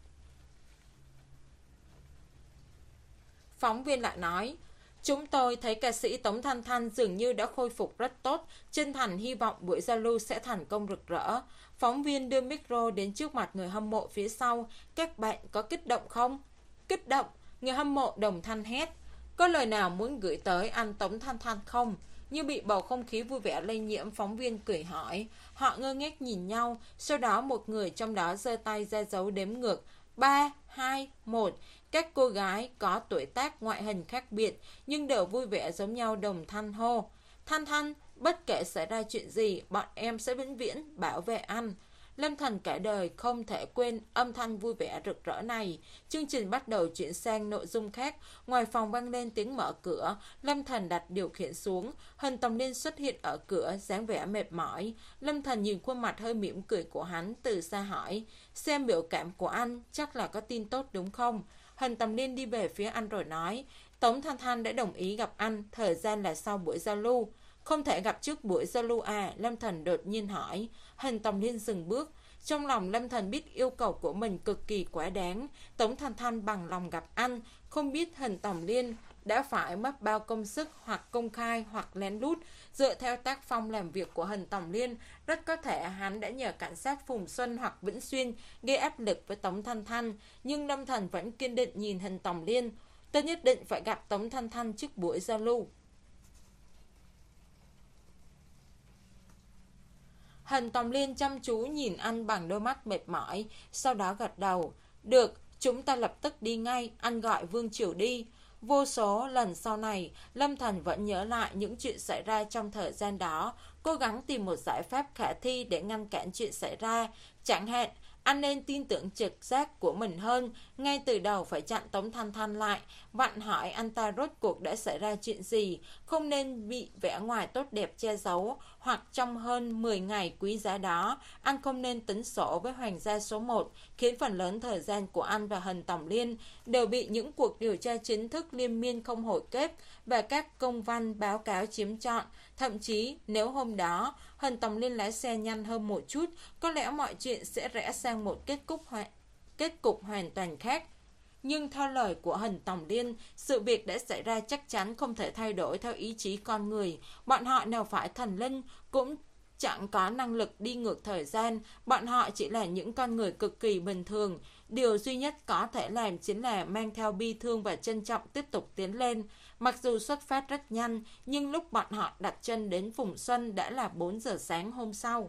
Phóng viên lại nói, chúng tôi thấy ca sĩ Tống Thanh Thanh dường như đã khôi phục rất tốt, chân thành hy vọng buổi giao lưu sẽ thành công rực rỡ. Phóng viên đưa micro đến trước mặt người hâm mộ phía sau. Các bạn có kích động không? Kích động, người hâm mộ đồng thanh hét. Có lời nào muốn gửi tới anh Tống Thanh Thanh không? Như bị bầu không khí vui vẻ lây nhiễm, phóng viên cười hỏi. Họ ngơ ngác nhìn nhau, sau đó một người trong đó giơ tay ra dấu đếm ngược. Ba, hai, một. Các cô gái có tuổi tác ngoại hình khác biệt nhưng đều vui vẻ giống nhau đồng thanh hô. Thanh Thanh, bất kể xảy ra chuyện gì, bọn em sẽ vĩnh viễn bảo vệ anh. Lâm Thành cả đời không thể quên âm thanh vui vẻ rực rỡ này. Chương trình bắt đầu chuyển sang nội dung khác. Ngoài phòng vang lên tiếng mở cửa. Lâm Thành đặt điều khiển xuống. Hình Tòng Liên xuất hiện ở cửa, dáng vẻ mệt mỏi. Lâm Thành nhìn khuôn mặt hơi mỉm cười của hắn, từ xa hỏi: xem biểu cảm của anh, chắc là có tin tốt đúng không? Hình Tòng Liên đi về phía anh rồi nói: Tống Thanh Thanh đã đồng ý gặp anh, thời gian là sau buổi giao lưu. Không thể gặp trước buổi giao lưu à? Lâm Thành đột nhiên hỏi. Hình Tòng Liên dừng bước. Trong lòng Lâm Thành biết yêu cầu của mình cực kỳ quá đáng. Tống Thanh Thanh bằng lòng gặp anh. Không biết Hình Tòng Liên đã phải mất bao công sức, hoặc công khai hoặc lén lút. Dựa theo tác phong làm việc của Hình Tòng Liên, rất có thể hắn đã nhờ cảnh sát Phùng Xuân hoặc Vĩnh Xuyên gây áp lực với Tống Thanh Thanh. Nhưng Lâm Thành vẫn kiên định nhìn Hình Tòng Liên. Tôi nhất định phải gặp Tống Thanh Thanh trước buổi giao lưu. Hình Tòng Liên chăm chú nhìn anh bằng đôi mắt mệt mỏi, sau đó gật đầu. Được, chúng ta lập tức đi ngay, anh gọi Vương Triều đi. Vô số lần sau này, Lâm Thành vẫn nhớ lại những chuyện xảy ra trong thời gian đó, cố gắng tìm một giải pháp khả thi để ngăn cản chuyện xảy ra. Chẳng hạn, anh nên tin tưởng trực giác của mình hơn, ngay từ đầu phải chặn Tống Thanh Thanh lại, vặn hỏi anh ta rốt cuộc đã xảy ra chuyện gì, không nên bị vẻ ngoài tốt đẹp che giấu, hoặc trong hơn mười ngày quý giá đó, anh không nên tính sổ với Hoàng gia số một, khiến phần lớn thời gian của anh và Hình Tòng Liên đều bị những cuộc điều tra chính thức liên miên không hồi kết và các công văn báo cáo chiếm trọn. Thậm chí, nếu hôm đó Hình Tòng Liên lái xe nhanh hơn một chút, có lẽ mọi chuyện sẽ rẽ sang một kết cục, ho kết cục hoàn toàn khác. Nhưng theo lời của Hình Tòng Liên, sự việc đã xảy ra chắc chắn không thể thay đổi theo ý chí con người. Bọn họ nào phải thần linh, cũng chẳng có năng lực đi ngược thời gian. Bọn họ chỉ là những con người cực kỳ bình thường. Điều duy nhất có thể làm chính là mang theo bi thương và trân trọng tiếp tục tiến lên. Mặc dù xuất phát rất nhanh, nhưng lúc bọn họ đặt chân đến Phùng Xuân đã là bốn giờ sáng hôm sau.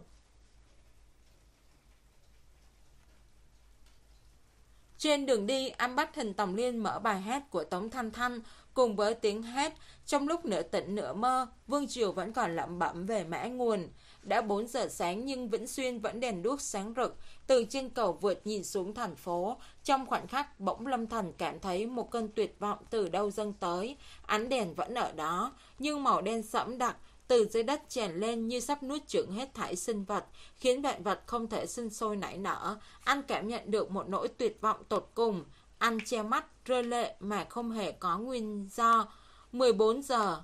Trên đường đi, anh bắt Hình Tòng Liên mở bài hát của Tống Thanh Thanh. Cùng với tiếng hát, trong lúc nửa tỉnh nửa mơ, Vương Triều vẫn còn lẩm bẩm về mã nguồn. Đã bốn giờ sáng nhưng Vĩnh Xuyên vẫn đèn đuốc sáng rực. Từ trên cầu vượt nhìn xuống thành phố, trong khoảnh khắc bỗng Lâm Thành cảm thấy một cơn tuyệt vọng từ đâu dâng tới. Ánh đèn vẫn ở đó, nhưng màu đen sẫm đặc từ dưới đất tràn lên như sắp nuốt chửng hết thảy sinh vật, khiến vạn vật không thể sinh sôi nảy nở. Anh cảm nhận được một nỗi tuyệt vọng tột cùng. Anh che mắt, rơi lệ mà không hề có nguyên do. mười bốn giờ.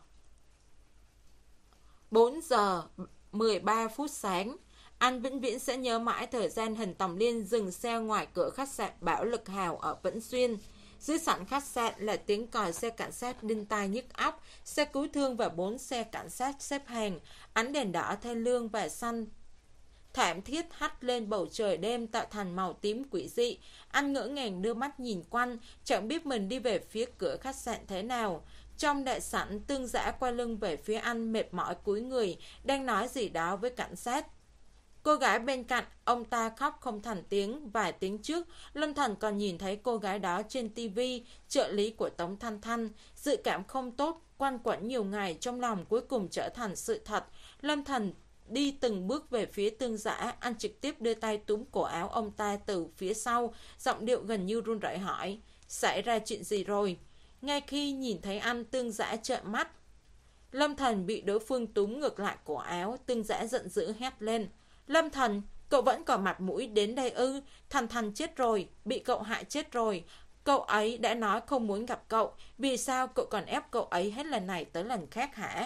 bốn giờ mười ba phút sáng. Anh vĩnh viễn sẽ nhớ mãi thời gian Hình Tòng Liên dừng xe ngoài cửa khách sạn Bảo Lực Hào ở Vĩnh Xuyên. Dưới sảnh khách sạn là tiếng còi xe cảnh sát đinh tai nhức óc, xe cứu thương và bốn xe cảnh sát xếp hàng. Ánh đèn đỏ thê lương và xanh thảm thiết hắt lên bầu trời đêm tạo thành màu tím quỷ dị. Anh ngỡ ngàng đưa mắt nhìn quanh, chẳng biết mình đi về phía cửa khách sạn thế nào. Trong đại sảnh, Tương Dã quay lưng về phía anh, mệt mỏi cúi người, đang nói gì đó với cảnh sát. Cô gái bên cạnh, ông ta khóc không thành tiếng. Vài tiếng trước, Lâm Thành còn nhìn thấy cô gái đó trên tivi, trợ lý của Tống Thanh Thanh. Dự cảm không tốt, quanh quẩn nhiều ngày trong lòng cuối cùng trở thành sự thật. Lâm Thành đi từng bước về phía Tương Dã, anh trực tiếp đưa tay túm cổ áo ông ta từ phía sau, giọng điệu gần như run rẩy hỏi: xảy ra chuyện gì rồi? Ngay khi nhìn thấy anh, Tương Dã trợn mắt. Lâm Thành bị đối phương túm ngược lại cổ áo. Tương Dã giận dữ hét lên: Lâm Thành, cậu vẫn còn mặt mũi đến đây ư? Thành Thành chết rồi, bị cậu hại chết rồi. Cậu ấy đã nói không muốn gặp cậu, vì sao cậu còn ép cậu ấy hết lần này tới lần khác hả?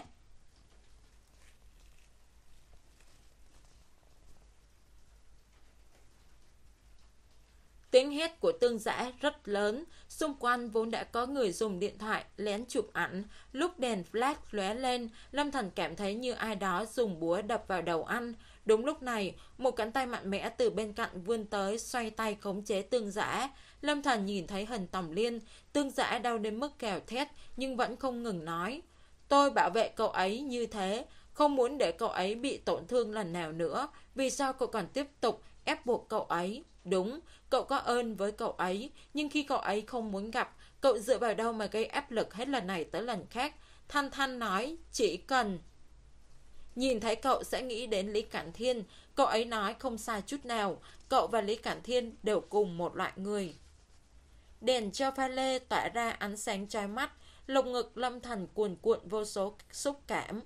Tiếng hét của Tương Dã rất lớn, xung quanh vốn đã có người dùng điện thoại lén chụp ảnh. Lúc đèn flash lóe lên, Lâm Thành cảm thấy như ai đó dùng búa đập vào đầu anh. Đúng lúc này, một cánh tay mạnh mẽ từ bên cạnh vươn tới, xoay tay khống chế Tương Dã. Lâm Thành nhìn thấy Hình Tòng Liên. Tương Dã đau đến mức gào thét, nhưng vẫn không ngừng nói: tôi bảo vệ cậu ấy như thế, không muốn để cậu ấy bị tổn thương lần nào nữa. Vì sao cậu còn tiếp tục ép buộc cậu ấy? Đúng, cậu có ơn với cậu ấy, nhưng khi cậu ấy không muốn gặp, cậu dựa vào đâu mà gây áp lực hết lần này tới lần khác? Thanh Thanh nói: chỉ cần Nhìn thấy cậu sẽ nghĩ đến Lý Cản Thiên. Cậu ấy nói không sai chút nào. Cậu và Lý Cản Thiên đều cùng một loại người. Đèn cho pha lê tỏa ra ánh sáng chói mắt. Lồng ngực Lâm Thần cuồn cuộn vô số xúc cảm.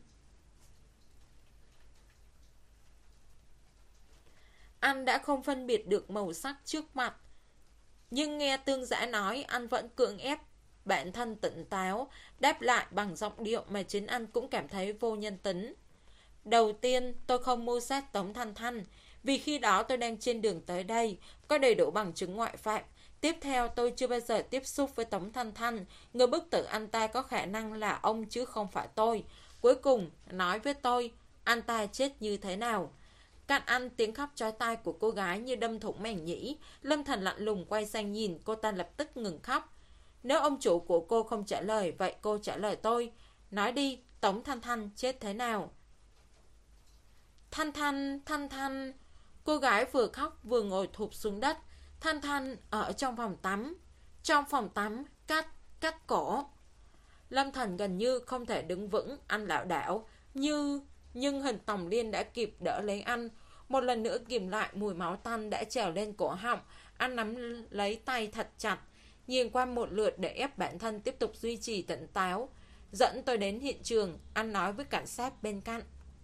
Anh đã không phân biệt được màu sắc trước mặt. Nhưng nghe Tương Giã nói, anh vẫn cưỡng ép bản thân tỉnh táo, đáp lại bằng giọng điệu mà chính anh cũng cảm thấy vô nhân tính. Đầu tiên, tôi không mưu sát Tống Thanh Thanh, vì khi đó tôi đang trên đường tới đây, có đầy đủ bằng chứng ngoại phạm. Tiếp theo, tôi chưa bao giờ tiếp xúc với Tống Thanh Thanh, người bức tử anh ta có khả năng là ông chứ không phải tôi. Cuối cùng, nói với tôi, anh ta chết như thế nào? Cắt ăn tiếng khóc chói tai của cô gái như đâm thủng màng nhĩ. Lâm Thần lạnh lùng quay sang nhìn, cô ta lập tức ngừng khóc. Nếu ông chủ của cô không trả lời, vậy cô trả lời tôi. Nói đi, Tống Thanh Thanh chết thế nào? Thanh Thanh, Thanh Thanh. Cô gái vừa khóc vừa ngồi thụp xuống đất. Thanh Thanh ở trong phòng tắm. Trong phòng tắm, cắt, cắt cổ. Lâm Thần gần như không thể đứng vững, anh lảo đảo. Như... Nhưng Hình Tòng Liên đã kịp đỡ lấy anh. Một lần nữa kìm lại mùi máu tanh đã trèo lên cổ họng. Anh nắm lấy tay thật chặt, nhìn qua một lượt để ép bản thân tiếp tục duy trì tỉnh táo. Dẫn tôi đến hiện trường, anh nói với cảnh sát bên cạnh.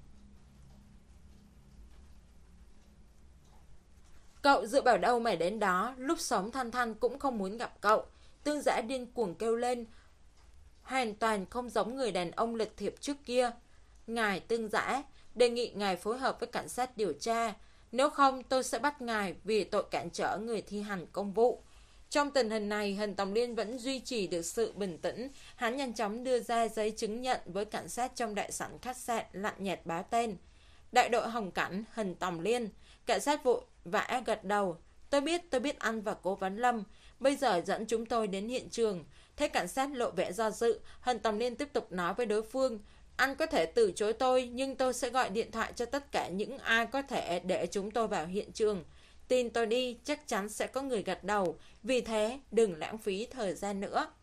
Cậu dựa vào đâu mà đến đó? Lúc sống Thanh Thanh cũng không muốn gặp cậu. Tương Giã điên cuồng kêu lên, hoàn toàn không giống người đàn ông lịch thiệp trước kia. Ngài Tương Giã, đề nghị ngài phối hợp với cảnh sát điều tra. Nếu không tôi sẽ bắt ngài vì tội cản trở người thi hành công vụ. Trong tình hình này, Hình Tòng Liên vẫn duy trì được sự bình tĩnh. Hắn nhanh chóng đưa ra giấy chứng nhận với cảnh sát trong đại sảnh khách sạn, lạnh nhạt báo tên. Đại đội Hồng Cảnh, Hình Tòng Liên. Cảnh sát vội vã gật đầu. Tôi biết, tôi biết anh và Cố Vấn Lâm. Bây giờ dẫn chúng tôi đến hiện trường. Thấy cảnh sát lộ vẻ do dự, Hình Tòng Liên tiếp tục nói với đối phương. Anh có thể từ chối tôi, nhưng tôi sẽ gọi điện thoại cho tất cả những ai có thể để chúng tôi vào hiện trường. Tin tôi đi, chắc chắn sẽ có người gật đầu. Vì thế, đừng lãng phí thời gian nữa.